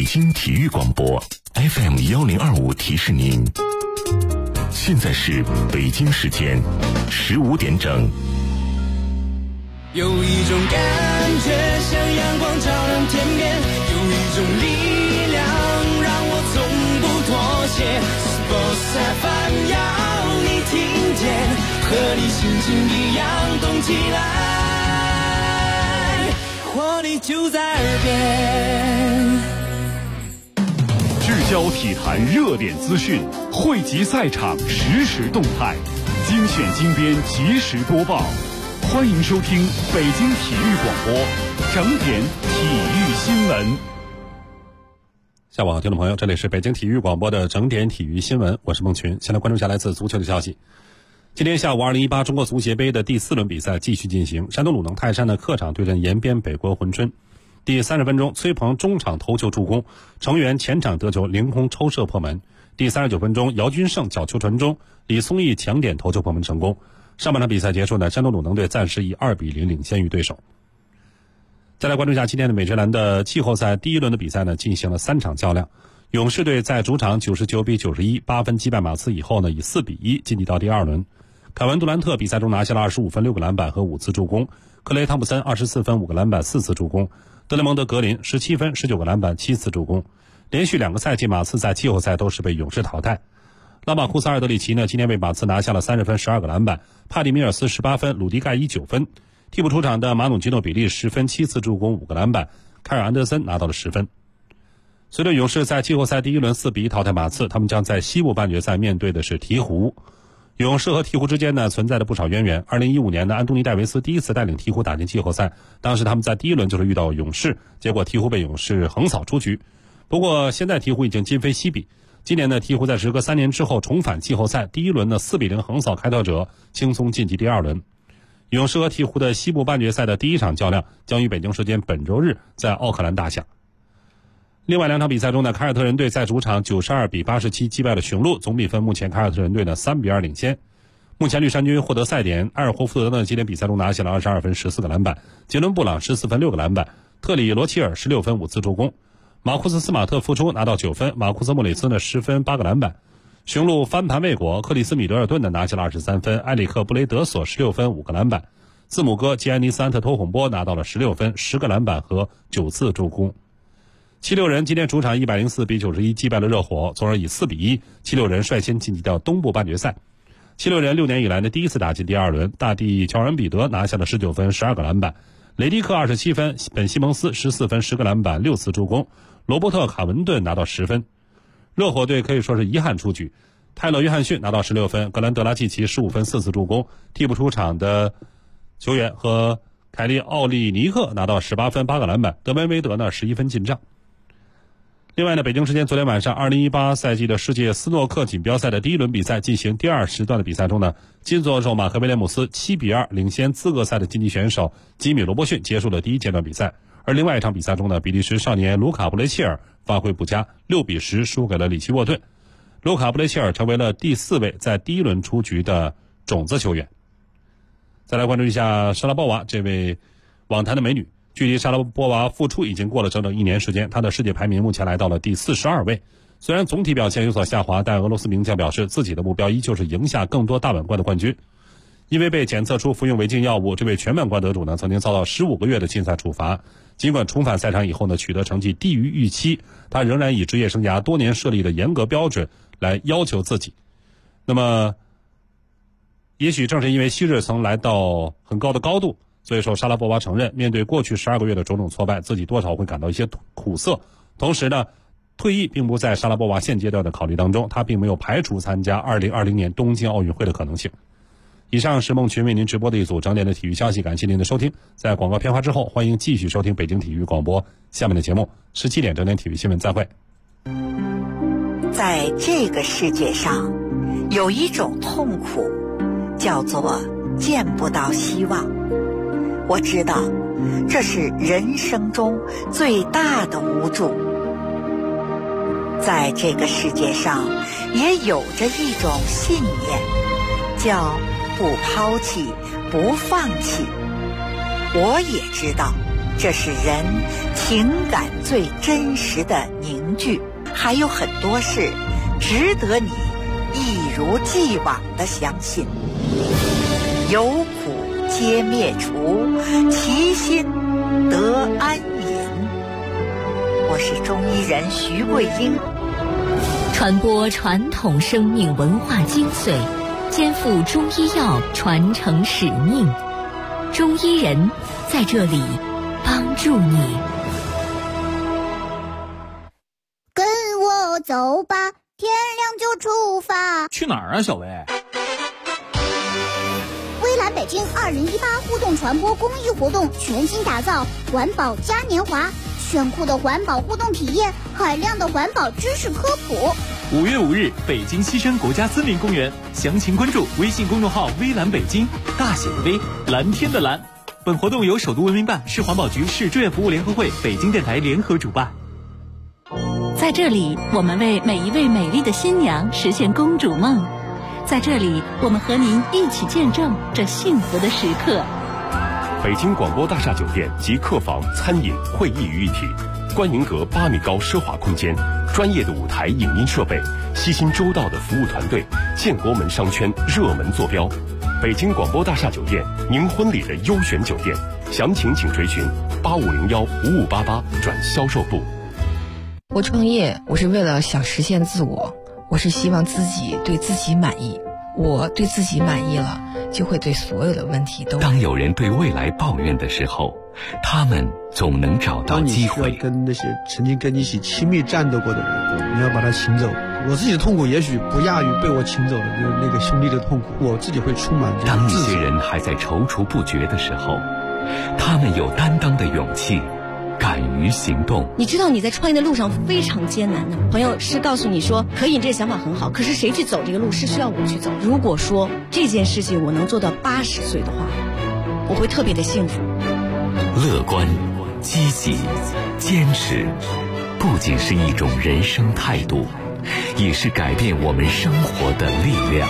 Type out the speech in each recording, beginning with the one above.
北京体育广播 FM1025提示您，现在是北京时间15点整。 有一种感觉像阳光照亮天边，有一种力量让我从不妥协。Sports FM 要你听见，和你心情一样动起来，活力就在耳边。 聚焦体坛热点资讯，汇集赛场实时动态，精选精编及时播报。欢迎收听北京体育广播整点体育新闻。 下午好，听众朋友，这里是北京体育广播的整点体育新闻，我是孟群。先来关注一下来自足球的消息。今天下午2018中国足协杯的第4轮比赛继续进行，山东鲁能泰山的客场对阵延边北国珲春。第30分钟，崔鹏中场头球助攻，成员前场得球凌空抽射破门。第39分钟，姚军胜角球传中，李松义抢点头球破门成功。上半场比赛结束呢，山东鲁能队暂时以2-0领先于对手。再来关注一下今天的美职篮的季后赛第1轮的比赛呢，进行了3场较量。勇士队在主场99-91 8分击败马刺以后呢，以4-1晋级到第2轮。凯文杜兰特比赛中拿下了25分6个篮板和5次助攻，克雷汤普森24分5个篮板4次助攻，德雷蒙德格林17分19个篮板7次助攻。连续2个赛季马刺在季后赛都是被勇士淘汰。拉马库斯·阿尔德里奇呢，今天为马刺拿下了30分12个篮板，帕蒂米尔斯18分，鲁迪盖伊9分。替补出场的马努基诺比利10分7次助攻5个篮板，凯尔安德森拿到了10分。随着勇士在季后赛第1轮4-1淘汰马刺，他们将在西部半决赛面对的是鹈鹕。勇士和鹈鹕之间呢存在着不少渊源。2015年的安东尼戴维斯第一次带领鹈鹕打进季后赛，当时他们在第1轮就是遇到勇士，结果鹈鹕被勇士横扫出局。不过现在鹈鹕已经今非昔比，今年的鹈鹕在时隔3年之后重返季后赛，第1轮的4-0横扫开拓者，轻松晋级第2轮。勇士和鹈鹕的西部半决赛的第1场较量将于北京时间本周日在奥克兰打响。另外2场比赛中呢，凯尔特人队在主场92-87击败了雄鹿，总比分目前凯尔特人队呢3-2领先。目前绿衫军获得赛点，埃尔霍福德呢今天比赛中拿下了22分14个篮板，杰伦布朗14分6个篮板，特里罗齐尔16分5次助攻，马库斯斯马特复出拿到9分，马库斯莫里斯呢10分8个篮板。雄鹿翻盘未果，克里斯米德尔顿呢拿下了23分，埃里克布雷德索16分5个篮板，字母哥吉安尼斯安特托洪波拿到了16分10个篮板和9次助攻。76人今天主场104-91击败了热火，从而以4-1， 76人率先晋级到东部半决赛。76人6年以来的第1次打进第2轮，大帝乔恩比德拿下了19分12个篮板，雷迪克27分，本西蒙斯14分10个篮板6次助攻，罗伯特卡文顿拿到10分。热火队可以说是遗憾出局，泰勒约翰逊拿到16分，格兰德拉季奇15分4次助攻，替补出场的球员和凯利奥利尼克拿到18分8个篮板，德文威德呢11分进账。另外呢，北京时间昨天晚上2018赛季的世界斯诺克锦标赛的第1轮比赛进行第2时段的比赛中呢，金左手马克威廉姆斯7-2领先资格赛的晋级选手吉米罗伯逊，结束了第1阶段比赛。而另外一场比赛中呢，比利时少年卢卡布雷切尔发挥不佳，6-10输给了里奇沃顿。卢卡布雷切尔成为了第4位在第1轮出局的种子球员。再来关注一下莎拉波娃这位网坛的美女，距离莎拉波娃复出已经过了整整1年时间，她的世界排名目前来到了第42位。虽然总体表现有所下滑，但俄罗斯名将表示自己的目标依旧是赢下更多大满贯的冠军。因为被检测出服用违禁药物，这位全满贯得主呢曾经遭到15个月的禁赛处罚。尽管重返赛场以后呢取得成绩低于预期，他仍然以职业生涯多年设立的严格标准来要求自己。那么也许正是因为昔日曾来到很高的高度，所以说莎拉波娃承认面对过去12个月的种种挫败，自己多少会感到一些苦涩。同时呢，退役并不在莎拉波娃现阶段的考虑当中，他并没有排除参加2020年东京奥运会的可能性。以上是孟群为您直播的一组整点的体育消息，感谢您的收听。在广告片花之后，欢迎继续收听北京体育广播下面的节目，17点整点体育新闻，再会。 在这个世界上，有一种痛苦，叫做见不到希望。我知道，这是人生中最大的无助。在这个世界上，也有着一种信念，叫不抛弃，不放弃。我也知道， 这是人情感最真实的凝聚。还有很多事值得你一如既往的相信。有苦皆灭除，其心得安隐。我是中医人徐桂英， 传播传统生命文化精髓，肩负中医药传承使命。中医人在这里帮助你。 跟我走吧，天亮就出发。 去哪儿啊，小薇？ 微蓝北京2018互动传播公益活动全新打造环保嘉年华，炫酷的环保互动体验，海量的环保知识科普。 5月5日，北京西山国家森林公园，详情关注微信公众号微蓝北京，大写的微，蓝天的蓝。本活动由首都文明办、市环保局、市志愿服务联合会、北京电台联合主办。 在这里，我们为每一位美丽的新娘实现公主梦。在这里，我们和您一起见证这幸福的时刻。 北京广播大厦酒店集客房、餐饮、会议于一体，观云阁8米高奢华空间，专业的舞台影音设备，悉心周到的服务团队，建国门商圈热门坐标。北京广播大厦酒店，您婚礼的优选酒店，详情请垂询8501-5588转销售部。 我创业，我是为了想实现自我，我是希望自己对自己满意。我对自己满意了，就会对所有的问题都。 当有人对未来抱怨的时候，他们总能找到机会。 当你需要跟那些曾经跟你一起亲密战斗过的人，你要把他请走。我自己的痛苦也许不亚于被我请走的就是那个兄弟的痛苦，我自己会充满这种自责。 当一些人还在踌躇不决的时候，他们有担当的勇气，敢于行动。 你知道你在创业的路上非常艰难的，朋友是告诉你说可以，你这个想法很好，可是谁去走这个路是需要我去走。如果说这件事情我能做到80岁的话，我会特别的幸福。 乐观、积极、坚持，不仅是一种人生态度，也是改变我们生活的力量。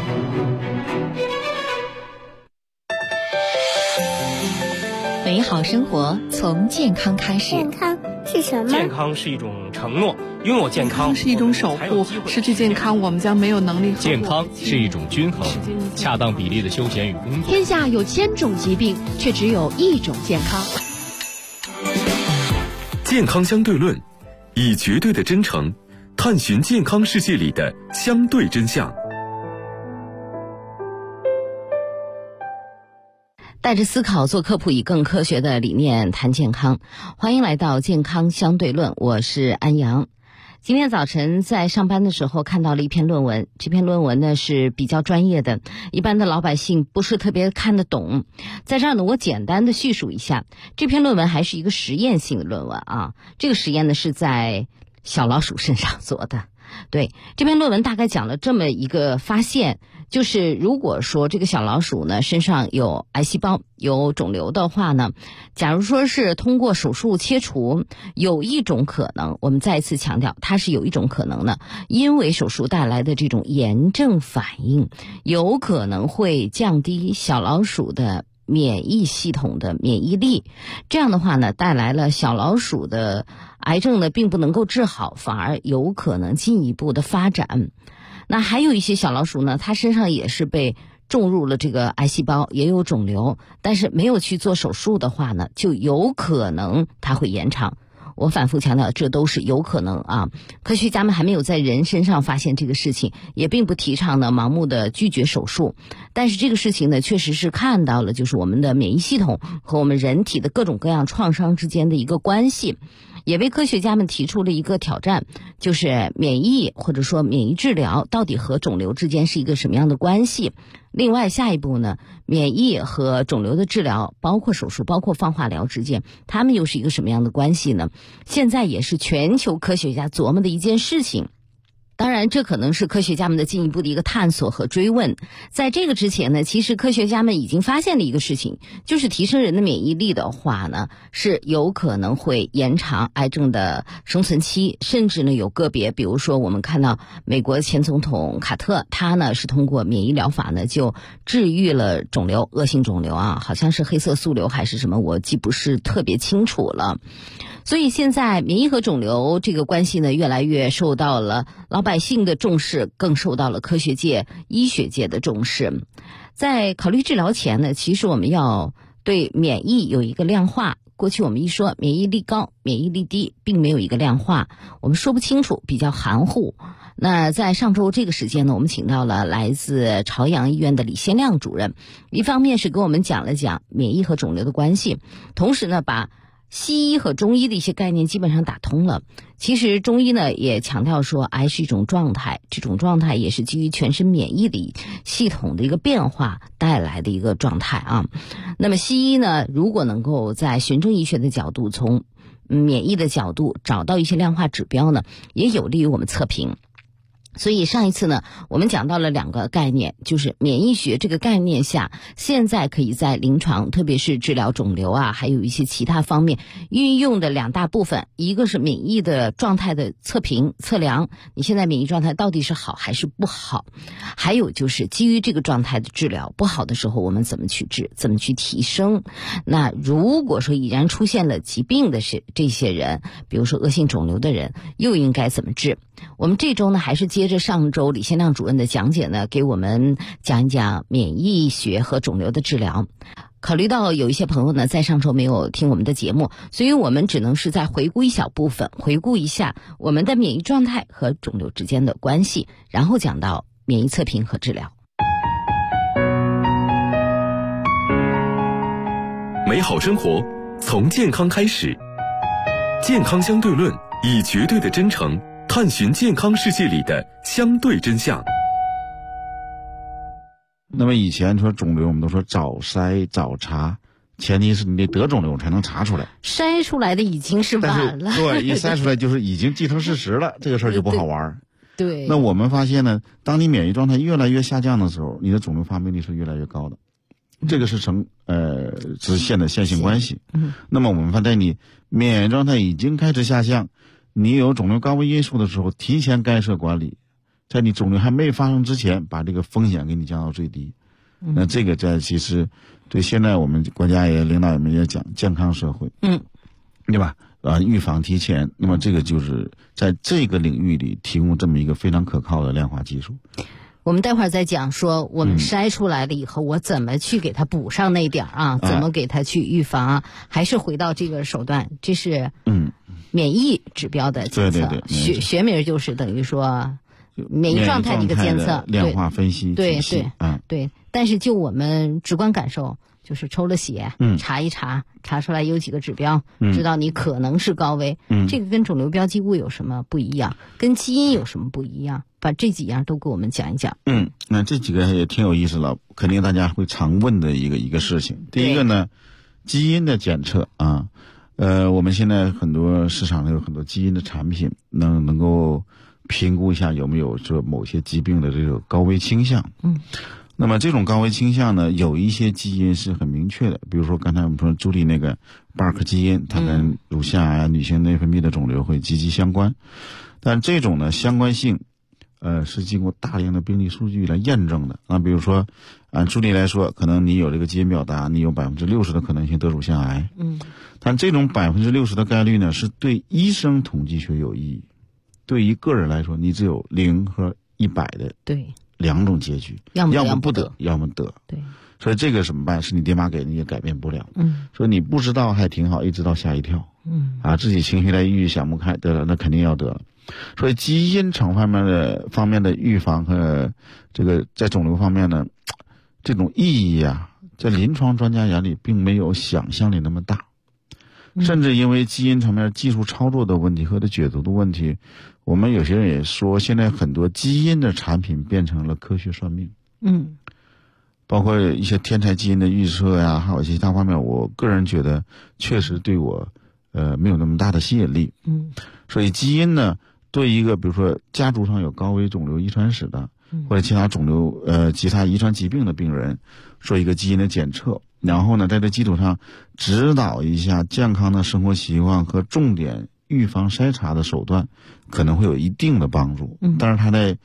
美好生活从健康开始。 健康是什么？ 健康是一种承诺，拥有健康是一种守护，失去健康我们将没有能力。 健康是一种均衡，恰当比例的休闲与工作。 天下有1000种疾病，却只有一种健康。 健康相对论，以绝对的真诚探寻健康世界里的相对真相。 带着思考做科普，以更科学的理念谈健康。欢迎来到健康相对论，我是安阳。今天早晨在上班的时候看到了一篇论文，这篇论文呢是比较专业的，一般的老百姓不是特别看得懂。在这儿呢，我简单的叙述一下，这篇论文还是一个实验性的论文啊。这个实验呢是在小老鼠身上做的。对，这篇论文大概讲了这么一个发现，就是如果说这个小老鼠呢身上有癌细胞、有肿瘤的话呢，假如说是通过手术切除，有一种可能，我们再一次强调，它是有一种可能的，因为手术带来的这种炎症反应，有可能会降低小老鼠的免疫系统的免疫力，这样的话呢，带来了小老鼠的癌症呢并不能够治好，反而有可能进一步的发展。那还有一些小老鼠呢，它身上也是被种入了这个癌细胞，也有肿瘤，但是没有去做手术的话呢，就有可能它会延长。我反复强调，这都是有可能啊。科学家们还没有在人身上发现这个事情，也并不提倡呢盲目的拒绝手术。但是这个事情呢，确实是看到了，就是我们的免疫系统和我们人体的各种各样创伤之间的一个关系，也为科学家们提出了一个挑战，就是免疫或者说免疫治疗到底和肿瘤之间是一个什么样的关系。另外下一步呢，免疫和肿瘤的治疗，包括手术，包括放化疗之间，它们又是一个什么样的关系呢？现在也是全球科学家琢磨的一件事情。 当然，这可能是科学家们的进一步的一个探索和追问。在这个之前呢，其实科学家们已经发现了一个事情，就是提升人的免疫力的话呢，是有可能会延长癌症的生存期，甚至呢有个别，比如说我们看到美国前总统卡特，他呢是通过免疫疗法呢就治愈了肿瘤，恶性肿瘤啊，好像是黑色素瘤还是什么，我记不是特别清楚了。所以现在免疫和肿瘤这个关系呢，越来越受到了老百姓的重视，更受到了科学界、医学界的重视。在考虑治疗前呢，其实我们要对免疫有一个量化。过去我们一说免疫力高、免疫力低，并没有一个量化，我们说不清楚，比较含糊。那在上周这个时间呢，我们请到了来自朝阳医院的李先亮主任，一方面是给我们讲了讲免疫和肿瘤的关系，同时呢把西医和中医的一些概念基本上打通了。其实中医呢也强调说，癌是一种状态，这种状态也是基于全身免疫的系统的一个变化带来的一个状态啊。那么西医呢，如果能够在循证医学的角度，从免疫的角度找到一些量化指标呢，也有利于我们测评。所以上一次呢，我们讲到了两个概念，就是免疫学这个概念下，现在可以在临床，特别是治疗肿瘤啊，还有一些其他方面运用的两大部分，一个是免疫的状态的测评测量，你现在免疫状态到底是好还是不好，还有就是基于这个状态的治疗，不好的时候我们怎么去治，怎么去提升。那如果说已然出现了疾病的是这些人，比如说恶性肿瘤的人，又应该怎么治？我们这周呢，还是接着上周李先亮主任的讲解呢，给我们讲一讲免疫学和肿瘤的治疗。考虑到有一些朋友呢，在上周没有听我们的节目，所以我们只能是再回顾一小部分，回顾一下我们的免疫状态和肿瘤之间的关系，然后讲到免疫测评和治疗。 美好生活从健康开始，健康相对论以绝对的真诚探寻健康世界里的相对真相。 那么以前说肿瘤，我们都说早筛早查，前提是你得得肿瘤才能查出来， 筛出来的已经是晚了。 对，一筛出来就是已经既成事实了，这个事儿就不好玩。 对。 那我们发现呢，当你免疫状态越来越下降的时候，你的肿瘤发病率是越来越高的，这个是成直线的线性关系。那么我们发现你免疫状态已经开始下降，你有肿瘤高危因素的时候，提前干涉管理，在你肿瘤还没发生之前，把这个风险给你降到最低。那这个在其实对现在我们国家也领导们也讲健康社会，对吧？预防提前，那么这个就是在这个领域里提供这么一个非常可靠的量化技术。 我们待会儿再讲说我们筛出来了以后，我怎么去给它补上那点啊？怎么给它去预防啊？还是回到这个手段，这是免疫指标的检测， 对， 学名就是等于说免疫状态的一个监测， 量化分析对。但是就我们直观感受，就是抽了血，查一查，查出来有几个指标，知道你可能是高危。这个跟肿瘤标记物有什么不一样？跟基因有什么不一样？把这几样都给我们讲一讲。 那这几个也挺有意思了，肯定大家会常问的一个事情。第一个呢，基因的检测啊，我们现在很多市场上有很多基因的产品，能够评估一下有没有这某些疾病的这个高危倾向。那么这种高危倾向呢，有一些基因是很明确的，比如说刚才我们说朱莉那个巴尔克基因，它跟乳腺癌、女性内分泌的肿瘤会积极相关。但这种呢相关性，是经过大量的病例数据来验证的。比如说，按朱莉来说，可能你有这个基因表达，你有60%的可能性得乳腺癌。但这种60%的概率呢，是对医生统计学有意义，对于个人来说，你只有0和100的两种结局，要么不得，要么得。对，所以这个怎么办？是你爹妈给你也改变不了。所以你不知道还挺好，一直到吓一跳。自己情绪来抑郁想不开，得了那肯定要得了。所以基因场方面的预防和这个在肿瘤方面呢，这种意义啊，在临床专家眼里并没有想象里那么大。甚至因为基因层面技术操作的问题和解读的问题，我们有些人也说，现在很多基因的产品变成了科学算命。包括一些天才基因的预测呀，还有其他方面，我个人觉得确实对我没有那么大的吸引力。所以基因呢， 对一个比如说家族上有高危肿瘤遗传史的，或者其他肿瘤其他遗传疾病的病人，做一个基因的检测，然后呢，在这基础上指导一下健康的生活习惯和重点预防筛查的手段，可能会有一定的帮助。但是它在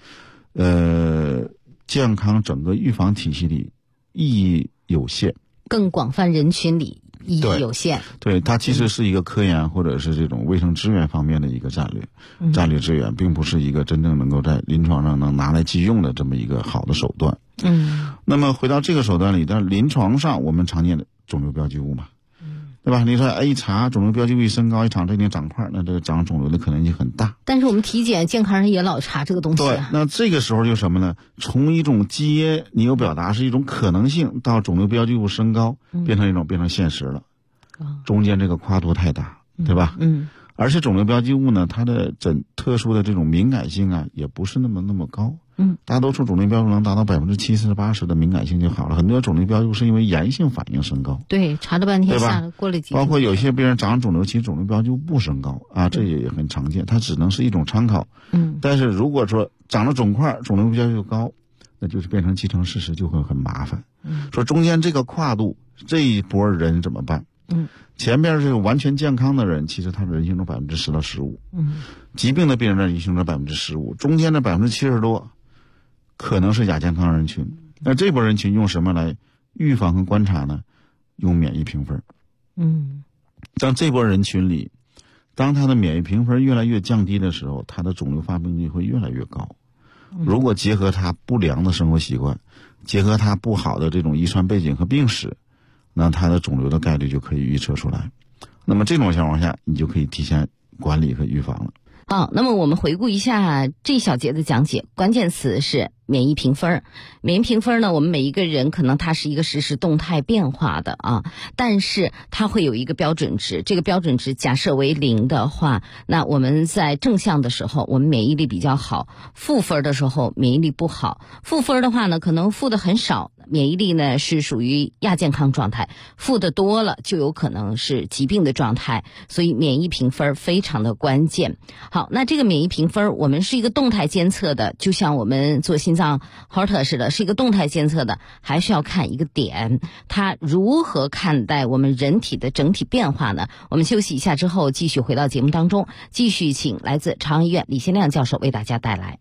健康整个预防体系里意义有限， 更广泛人群里意义有限。 对，它其实是一个科研或者是这种卫生资源方面的一个战略资源，并不是一个真正能够在临床上能拿来即用的这么一个好的手段。那么回到这个手段里，但临床上我们常见的肿瘤标记物嘛，对吧？你说一查肿瘤标记物一升高，一查这定长块，那这个长肿瘤的可能性很大。 但是我们体检健康人也老查这个东西对，那这个时候就什么呢？从一种基因你有表达是一种可能性，到肿瘤标记物升高，变成现实了，中间这个跨度太大，对吧？而且肿瘤标记物呢，它的特殊的这种敏感性啊，也不是那么高。大多数肿瘤标记物能达到70%、80%的敏感性就好了。很多肿瘤标记物是因为炎性反应升高。 对，查了半天下来过了几天。 包括有些病人长肿瘤，其实肿瘤标记物不升高啊，这也很常见，它只能是一种参考。但是如果说长了肿块，肿瘤标记物高，那就是变成既成事实，就会很麻烦。说中间这个跨度，这一波人怎么办？前边这个完全健康的人，其实他的人性中10%到15%，疾病的病人的人性中15%，中间的70%多，可能是亚健康人群。那这波人群用什么来预防和观察呢？用免疫评分。在这波人群里，当他的免疫评分越来越降低的时候，他的肿瘤发病率会越来越高。如果结合他不良的生活习惯，结合他不好的这种遗传背景和病史，那他的肿瘤的概率就可以预测出来。那么这种情况下，你就可以提前管理和预防了。 好，那么我们回顾一下这一小节的讲解，关键词是免疫评分。免疫评分呢，我们每一个人可能它是一个实时动态变化的啊，但是它会有一个标准值，这个标准值假设为0的话，那我们在正向的时候我们免疫力比较好，负分的时候免疫力不好。负分的话呢，可能负的很少，免疫力呢是属于亚健康状态，负的多了就有可能是疾病的状态，所以免疫评分非常的关键。好，那这个免疫评分我们是一个动态监测的，就像我们做心脏 Holter 似的，是一个动态监测的，还是要看一个点，它如何看待我们人体的整体变化呢？我们休息一下之后继续回到节目当中，继续请来自朝阳医院李先亮教授为大家带来。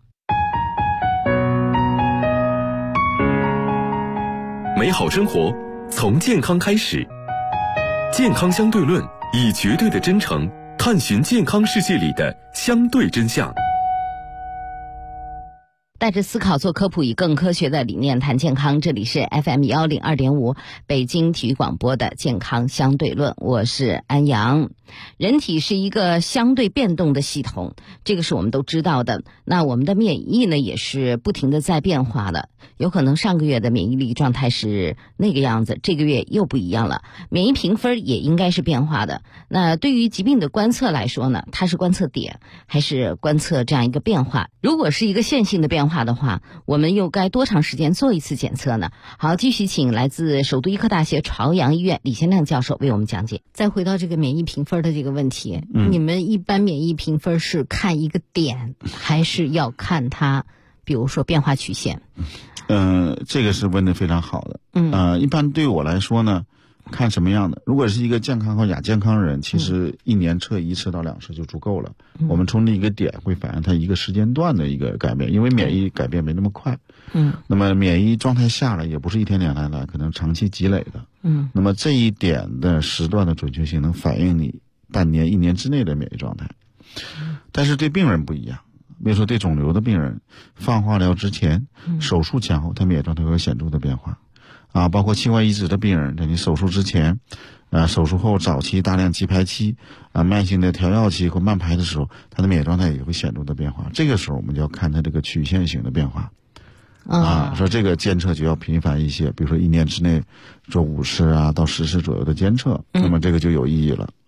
美好生活从健康开始，健康相对论以绝对的真诚探寻健康世界里的相对真相。 带着思考做科普，以更科学的理念谈健康。这里是 FM102.5 北京体育广播的健康相对论，我是安阳。人体是一个相对变动的系统，这个是我们都知道的。那我们的免疫呢，也是不停的在变化的，有可能上个月的免疫力状态是那个样子，这个月又不一样了。免疫评分也应该是变化的。那对于疾病的观测来说呢，它是观测点还是观测这样一个变化？如果是一个线性的变化的话，我们又该多长时间做一次检测呢？好，继续请来自首都医科大学朝阳医院李先亮教授为我们讲解。再回到这个免疫评分的这个问题，你们一般免疫评分是看一个点，还是要看它比如说变化曲线？ 这个是问得非常好的。一般对我来说呢，看什么样的，如果是一个健康和亚健康人，其实1年测1次到2次就足够了。我们从那个点会反映它一个时间段的一个改变，因为免疫改变没那么快。那么免疫状态下来也不是1天2天来，可能长期积累的。那么这一点的时段的准确性能反映你半年1年之内的免疫状态。但是对病人不一样，比如说对肿瘤的病人，放化疗之前、手术前后，他免疫状态会有显著的变化。包括器官移植的病人，在你手术之前、手术后早期大量肌排期、慢性的调药期或慢排的时候，他的免疫状态也会显著的变化。这个时候我们就要看他这个曲线型的变化。说这个监测就要频繁一些，比如说1年之内做5次到10次左右的监测，那么这个就有意义了。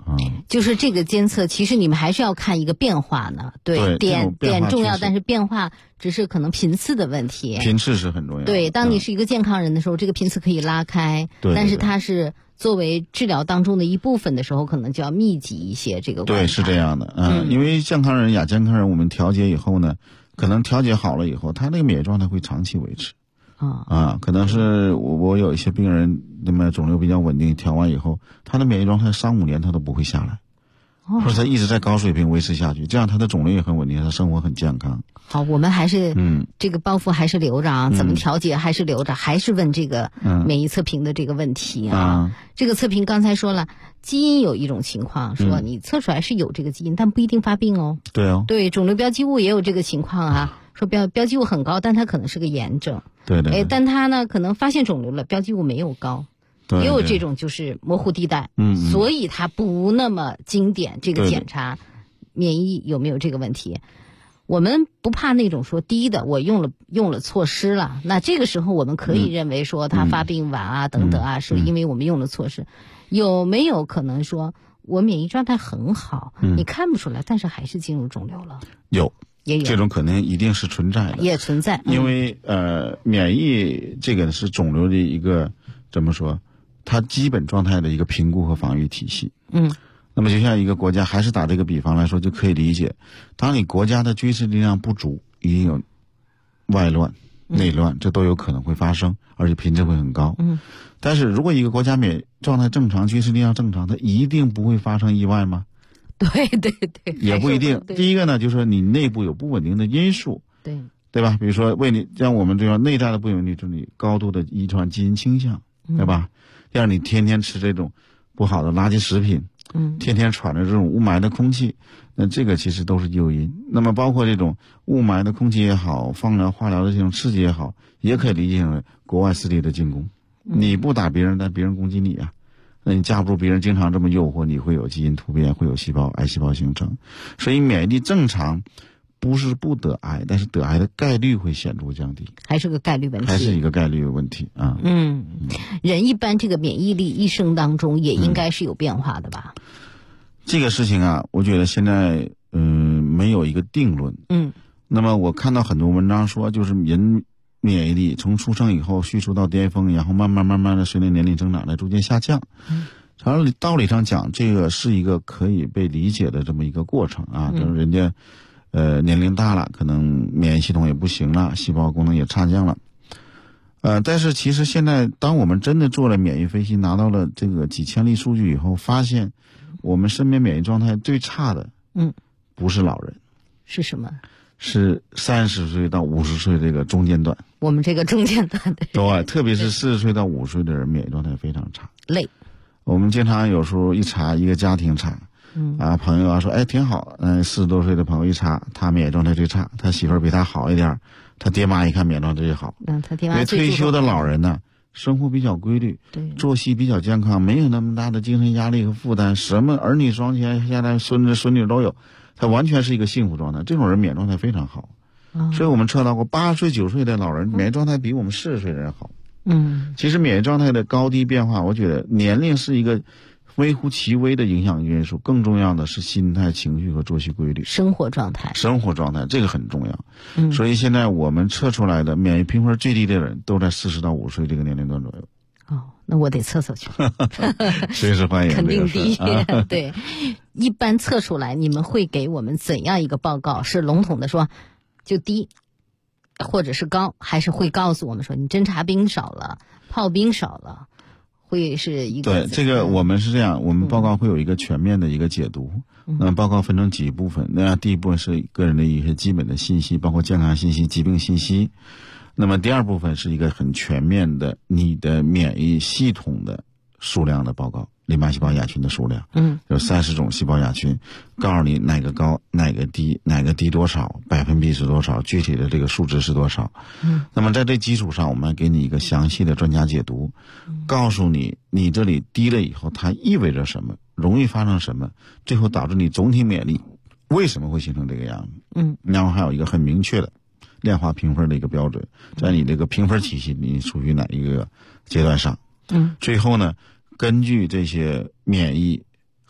就是这个监测，其实你们还是要看一个变化呢。对，点重要，但是变化只是可能频次的问题。 频次是很重要。 对，当你是一个健康人的时候，这个频次可以拉开。 对， 但是它是作为治疗当中的一部分的时候，可能就要密集一些这个观察。 对，是这样的。因为健康人、亚健康人，我们调节以后呢，可能调节好了以后，他那个免疫状态会长期维持。可能是我有一些病人，那么肿瘤比较稳定，调完以后，他的免疫状态3-5年他都不会下来，或者他一直在高水平维持下去，这样他的肿瘤也很稳定，他生活很健康。 好，我们还是这个包袱还是留着啊，怎么调节还是留着，还是问这个免疫测评的这个问题啊。这个测评刚才说了，基因有一种情况，说你测出来是有这个基因，但不一定发病哦。 对哦。 对，肿瘤标记物也有这个情况啊。说标记物很高，但它可能是个炎症。 对。 但它呢，可能发现肿瘤了，标记物没有高。 对。 也有这种就是模糊地带。所以它不那么经典。这个检查免疫有没有这个问题？我们不怕那种说低的，我用了错失了。那这个时候我们可以认为说它发病晚啊等等啊，是因为我们用了错失。有没有可能说我免疫状态很好，你看不出来，但是还是进入肿瘤了？ 有。 也有这种可能一定是存在的， 也存在。 因为免疫这个是肿瘤的一个怎么说，它基本状态的一个评估和防御体系。那么就像一个国家，还是打这个比方来说，就可以理解，当你国家的军事力量不足，一定有外乱、内乱，这都有可能会发生，而且频次会很高。但是如果一个国家免疫状态正常，军事力量正常，它一定不会发生意外吗？ 对， 也不一定。第一个呢，就是说你内部有不稳定的因素，对吧？比如说为你像我们这样内在的不稳定，就是你高度的遗传基因倾向，对吧？第二，你天天吃这种不好的垃圾食品，天天喘着这种雾霾的空气，那这个其实都是诱因。那么包括这种雾霾的空气也好，放疗、化疗的这种刺激也好，也可以理解为国外势力的进攻。你不打别人，但别人攻击你啊。那你架不住别人经常这么诱惑，你会有基因突变，会有癌细胞形成。所以免疫力正常不是不得癌，但是得癌的概率会显著降低， 还是个概率问题， 还是一个概率问题啊。 人一般这个免疫力一生当中也应该是有变化的吧？ 这个事情啊，我觉得现在没有一个定论。那么我看到很多文章说，就是人免疫力从出生以后叙述到巅峰，然后慢慢的随着年龄增长来逐渐下降。从道理上讲，这个是一个可以被理解的这么一个过程啊。就是人家年龄大了，可能免疫系统也不行了，细胞功能也下降了。但是其实现在当我们真的做了免疫分析，拿到了这个几千例数据以后，发现我们身边免疫状态最差的不是老人， 是什么？ 是30岁到50岁这个中间段。 我们这个中间段的对，特别是40岁到50岁的人免疫状态非常差， 累。 我们经常有时候一查一个家庭查，朋友啊说挺好，40多岁的朋友一查，他免疫状态最差，他媳妇儿比他好一点，他爹妈一看免疫状态最好。 他爹妈因为退休的老人呢，生活比较规律，作息比较健康，没有那么大的精神压力和负担，什么儿女双全，现在孙子孙女都有，他完全是一个幸福状态。这种人免疫状态非常好。所以我们测到过80岁90岁的老人免疫状态比我们40岁的人好。其实免疫状态的高低变化，我觉得年龄是一个微乎其微的影响因素，更重要的是心态、情绪和作息规律， 生活状态这个很重要。所以现在我们测出来的免疫评分最低的人都在40到50岁这个年龄段左右。 那我得测去随时欢迎。 肯定低。对，一般测出来你们会给我们怎样一个报告？是笼统的说就低或者是高，还是会告诉我们说你侦察兵少了，炮兵少了，会是一个？ 对，这个我们是这样，我们报告会有一个全面的一个解读。那报告分成几部分，那第一部分是个人的一些基本的信息，包括健康信息、疾病信息。那么第二部分是一个很全面的你的免疫系统的数量的报告，淋巴细胞亚群的数量，有30种细胞亚群，告诉你哪个高哪个低，哪个低多少，百分比是多少，具体的这个数值是多少。那么在这基础上，我们给你一个详细的专家解读，告诉你你这里低了以后它意味着什么，容易发生什么，最后导致你总体免疫力为什么会形成这个样子。然后还有一个很明确的量化评分的一个标准，在你这个评分体系你处于哪一个阶段上。最后呢，根据这些免疫和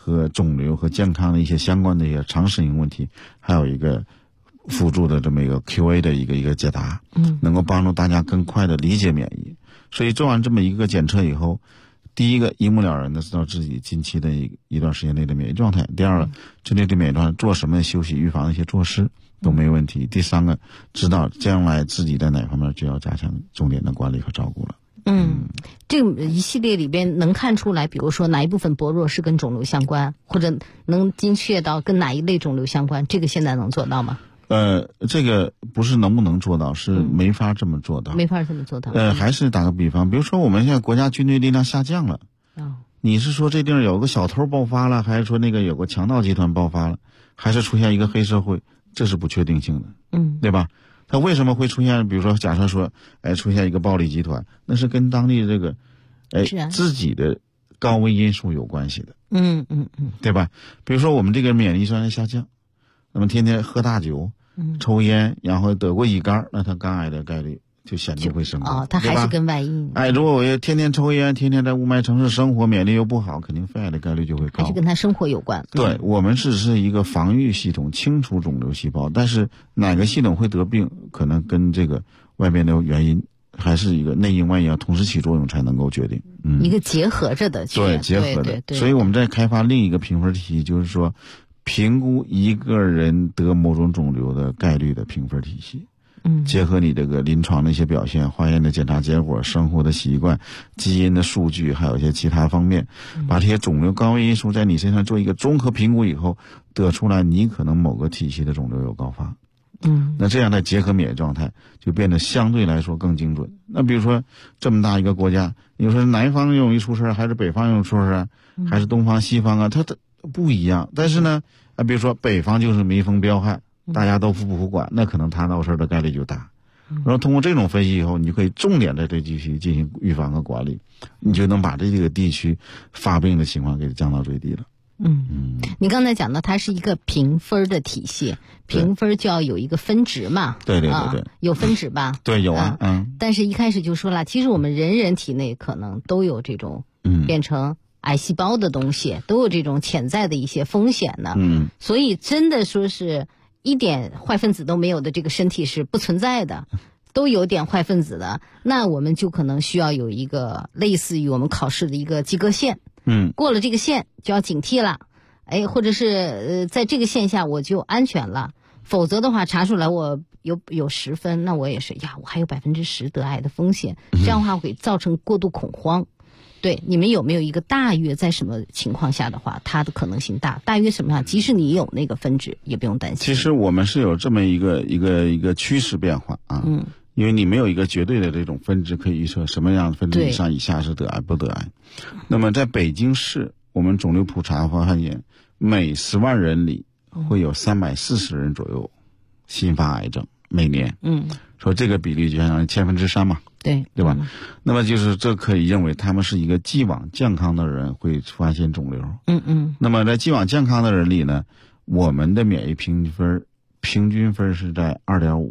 和肿瘤和健康的一些相关的一些常识性问题，还有一个辅助的这么一个 QA 的一个解答，能够帮助大家更快的理解免疫。所以做完这么一个检测以后，第一个一目了然的知道自己近期的一段时间内的免疫状态，第二个针对这免疫状态做什么休息预防的一些措施都没问题，第三个知道将来自己在哪方面就要加强重点的管理和照顾了。 这一系列里边能看出来，比如说哪一部分薄弱是跟肿瘤相关，或者能精确到跟哪一类肿瘤相关，这个现在能做到吗？ 这个不是能不能做到，是没法这么做到。 没法这么做到。 还是打个比方，比如说我们现在国家军队力量下降了，你是说这地方有个小偷爆发了，还是说那个有个强盗集团爆发了，还是出现一个黑社会？这是不确定性的，对吧？它为什么会出现？比如说，假设说，出现一个暴力集团，那是跟当地这个，自己的高危因素有关系的，对吧？比如说我们这个免疫力状态下降，那么天天喝大酒、抽烟，然后得过乙肝，那他肝癌的概率就显著会升高。 它还是跟外因。 如果我天天抽烟，天天在雾霾城市生活，免疫力又不好，肯定肺癌的概率就会高。 还是跟他生活有关。 对，我们只是一个防御系统，清除肿瘤细胞，但是哪个系统会得病，可能跟这个外边的原因，还是一个内因外因要同时起作用才能够决定。 一个结合着的。 对，结合的。所以我们在开发另一个评分体系，就是说评估一个人得某种肿瘤的概率的评分体系。结合你这个临床的一些表现、化验的检查结果、生活的习惯、基因的数据，还有一些其他方面，把这些肿瘤高危因素在你身上做一个综合评估以后，得出来你可能某个体系的肿瘤有高发。那这样再结合免疫状态，就变得相对来说更精准。那比如说这么大一个国家，你说南方容易出事还是北方容易出事，还是东方西方啊？它不一样。但是呢，比如说北方就是民风彪悍，大家都不服管，那可能他闹事的概率就大。然后通过这种分析以后，你就可以重点在这地区进行预防和管理，你就能把这个地区发病的情况给降到最低了。 你刚才讲的它是一个评分的体系，评分就要有一个分值嘛。 对， 有分值吧？ 对，有啊。 但是一开始就说了，其实我们人体内可能都有这种变成癌细胞的东西，都有这种潜在的一些风险呢。所以真的说是一点坏分子都没有的这个身体是不存在的，都有点坏分子的，那我们就可能需要有一个类似于我们考试的一个及格线。过了这个线就要警惕了，或者是在这个线下我就安全了，否则的话查出来我有10分，那我也是我还有10%得癌的风险，这样的话会造成过度恐慌。对，你们有没有一个大约在什么情况下的话，它的可能性大约什么样？即使你有那个分值，也不用担心。 其实我们是有这么一个趋势变化啊，因为你没有一个绝对的这种分值可以预测什么样的分值以上以下是得癌不得癌。那么在北京市，我们肿瘤普查发现，每10万人里会有340人左右新发癌症，每年。说这个比例就相当于3%嘛。对吧？那么就是这可以认为他们是一个既往健康的人会发现肿瘤。那么在既往健康的人里呢，我们的免疫平均分是在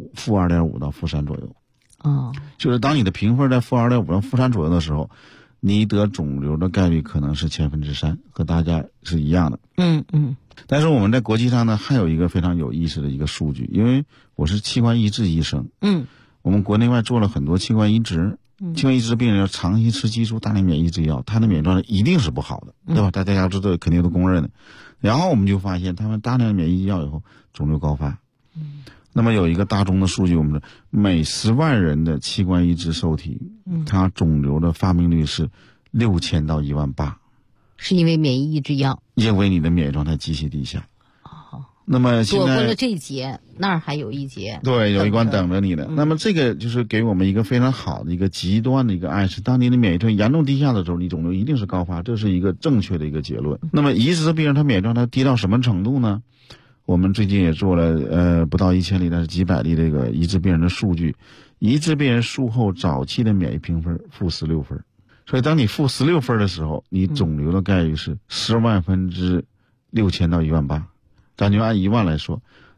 -2.5到-3左右。就是当你的评分在-2.5到-3左右的时候，你得肿瘤的概率可能是3%，和大家是一样的。但是我们在国际上呢，还有一个非常有意思的一个数据，因为我是器官移植医生。我们国内外做了很多器官移植，器官移植病人要长期吃激素大量免疫制药，他的免疫状态一定是不好的，对吧？大家知道肯定都公认的。然后我们就发现他们大量免疫药以后肿瘤高发。那么有一个大众的数据，我们说每10万人的器官移植受体，它肿瘤的发病率是6000到18000， 是因为免疫抑制药， 因为你的免疫状态极其低下。那么现在躲过了这一劫，那儿还有一劫， 对，有一关等着你的。那么这个就是给我们一个非常好的一个极端的一个暗示，当你的免疫状态严重低下的时候，你肿瘤一定是高发，这是一个正确的一个结论。那么移植病人他免疫状态低到什么程度呢？我们最近也做了不到1000例，但是几百例这个移植病人的数据，移植病人术后早期的免疫评分-16分，所以当你-16分的时候，你肿瘤的概率是10万分之6000到18000。咱就按1万来说，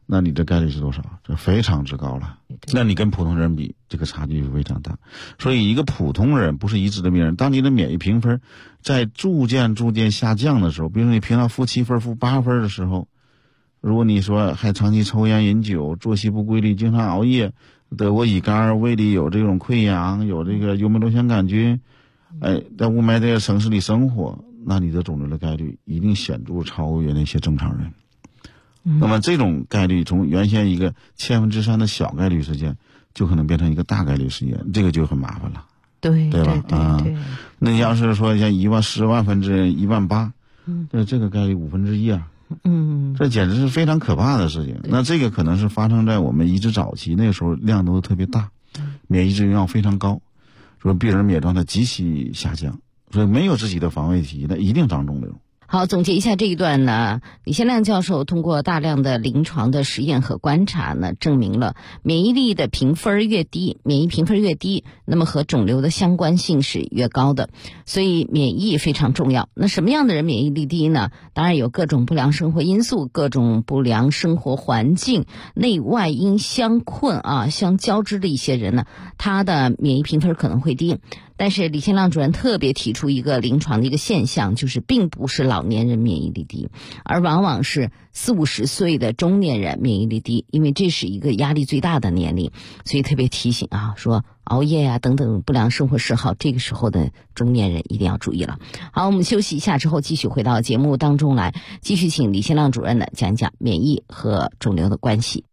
那你的概率是多少？这非常之高了。那你跟普通人比，这个差距非常大。所以一个普通人不是已知的病人，当你的免疫评分在逐渐下降的时候，比如说你评到-7分、-8分的时候，如果你说还长期抽烟饮酒，作息不规律，经常熬夜，得过乙肝，胃里有这种溃疡，有这个幽门螺旋杆菌，在雾霾这个城市里生活，那你的肿瘤的概率一定显著超越那些正常人。那么这种概率从原先一个3%的小概率事件，就可能变成一个大概率事件，这个就很麻烦了， 对吧？ 对。 那你要是说像10万分之18000，这个概率1/5啊，这简直是非常可怕的事情。那这个可能是发生在我们移植早期，那个时候量都特别大，免疫质用量非常高，说病人免疫状态极其下降，所以没有自己的防卫体系，那一定长肿瘤。 好，总结一下这一段呢，李先亮教授通过大量的临床的实验和观察呢，证明了免疫力的评分越低，免疫评分越低，那么和肿瘤的相关性是越高的，所以免疫非常重要。那什么样的人免疫力低呢？当然有各种不良生活因素，各种不良生活环境，内外因相困相交织的一些人呢，他的免疫评分可能会低。但是李先亮主任特别提出一个临床的一个现象，就是并不是老年人免疫力低，而往往是40-50岁的中年人免疫力低，因为这是一个压力最大的年龄，所以特别提醒说熬夜等等不良生活嗜好，这个时候的中年人一定要注意了。好，我们休息一下之后继续回到节目当中来，继续请李先亮主任呢讲一讲免疫和肿瘤的关系。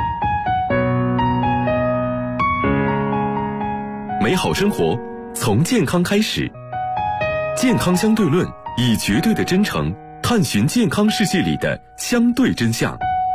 美好生活从健康开始，健康相对论以绝对的真诚探寻健康世界里的相对真相。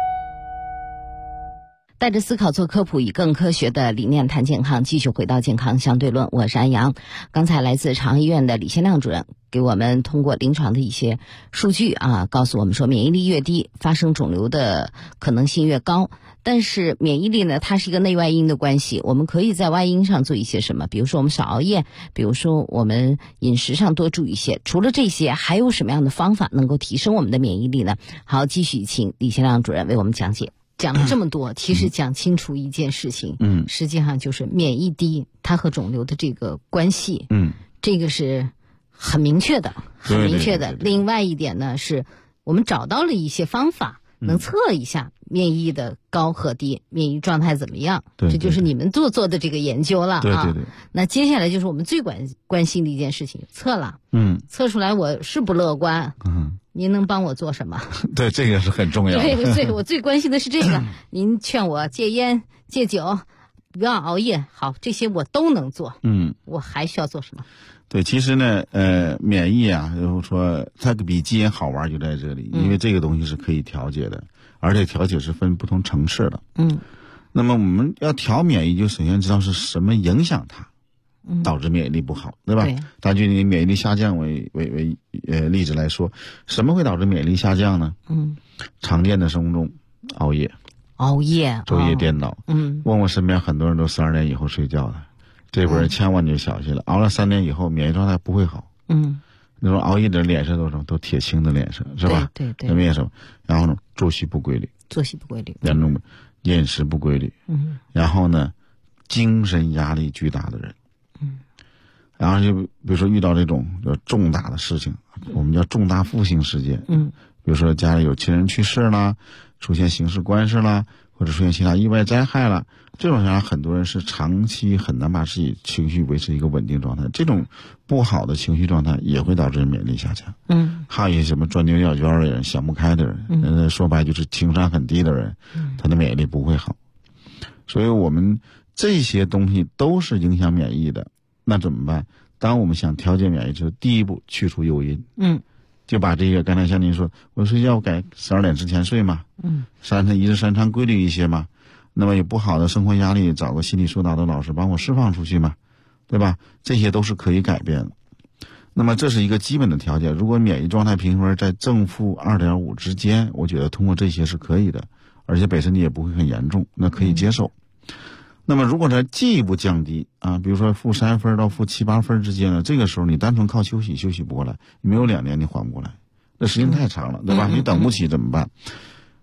带着思考做科普，以更科学的理念谈健康，继续回到健康相对论，我是安阳。刚才来自长医院的李先亮主任给我们通过临床的一些数据告诉我们说，免疫力越低，发生肿瘤的可能性越高。但是免疫力呢，它是一个内外因的关系，我们可以在外因上做一些什么？比如说我们少熬夜，比如说我们饮食上多注意一些。除了这些，还有什么样的方法能够提升我们的免疫力呢？好，继续请李先亮主任为我们讲解。讲了这么多，其实讲清楚一件事情，实际上就是免疫低，它和肿瘤的这个关系，这个是很明确的，很明确的。另外一点呢，是我们找到了一些方法，能测一下免疫的高和低，免疫状态怎么样？这就是你们做的这个研究了啊。对。那接下来就是我们最关心的一件事情，测了，测出来我是不乐观，您能帮我做什么？ 对，这个是很重要的。 对，我最关心的是这个。您劝我戒烟、戒酒，不要熬夜，好，这些我都能做。我还需要做什么？ 对，其实呢，免疫就是说它比基因好玩就在这里，因为这个东西是可以调节的，而且调节是分不同层次的。那么我们要调免疫，就首先知道是什么影响它。导致免疫力不好，对吧？单据你免疫力下降为例子来说，什么会导致免疫力下降呢？常见的生物钟，熬夜，昼夜颠倒。问我身边很多人都12点以后睡觉的，这会儿千万就小心了，熬了3点以后免疫状态不会好。那种熬夜的脸色都铁青的脸色，是吧？对。那为什么？然后呢，作息不规律，严重的饮食不规律。然后呢，精神压力巨大的人。然后就比如说遇到这种重大的事情，我们叫重大负性事件，比如说家里有亲人去世啦，出现刑事官司啦，或者出现其他意外灾害啦，这种情况很多人是长期很难把自己情绪维持一个稳定状态，这种不好的情绪状态也会导致免疫力下降。还有一些什么钻牛角尖的人、想不开的人，说白就是情商很低的人，他的免疫力不会好。所以我们这些东西都是影响免疫的。那怎么办？当我们想调节免疫之后，第一步去除诱因，就把这个刚才像您说，我睡觉改12点之前睡嘛，一日三餐规律一些嘛，那么有不好的生活压力，找个心理疏导的老师帮我释放出去嘛，对吧？这些都是可以改变的。那么这是一个基本的条件，如果免疫状态评分在正负 2.5 之间，我觉得通过这些是可以的，而且本身你也不会很严重，那可以接受。那么如果它进一步降低比如说负3分到负7、8分之间呢，这个时候你单纯靠休息不过来，你没有2年你缓不过来，那时间太长了，对吧？你等不起怎么办？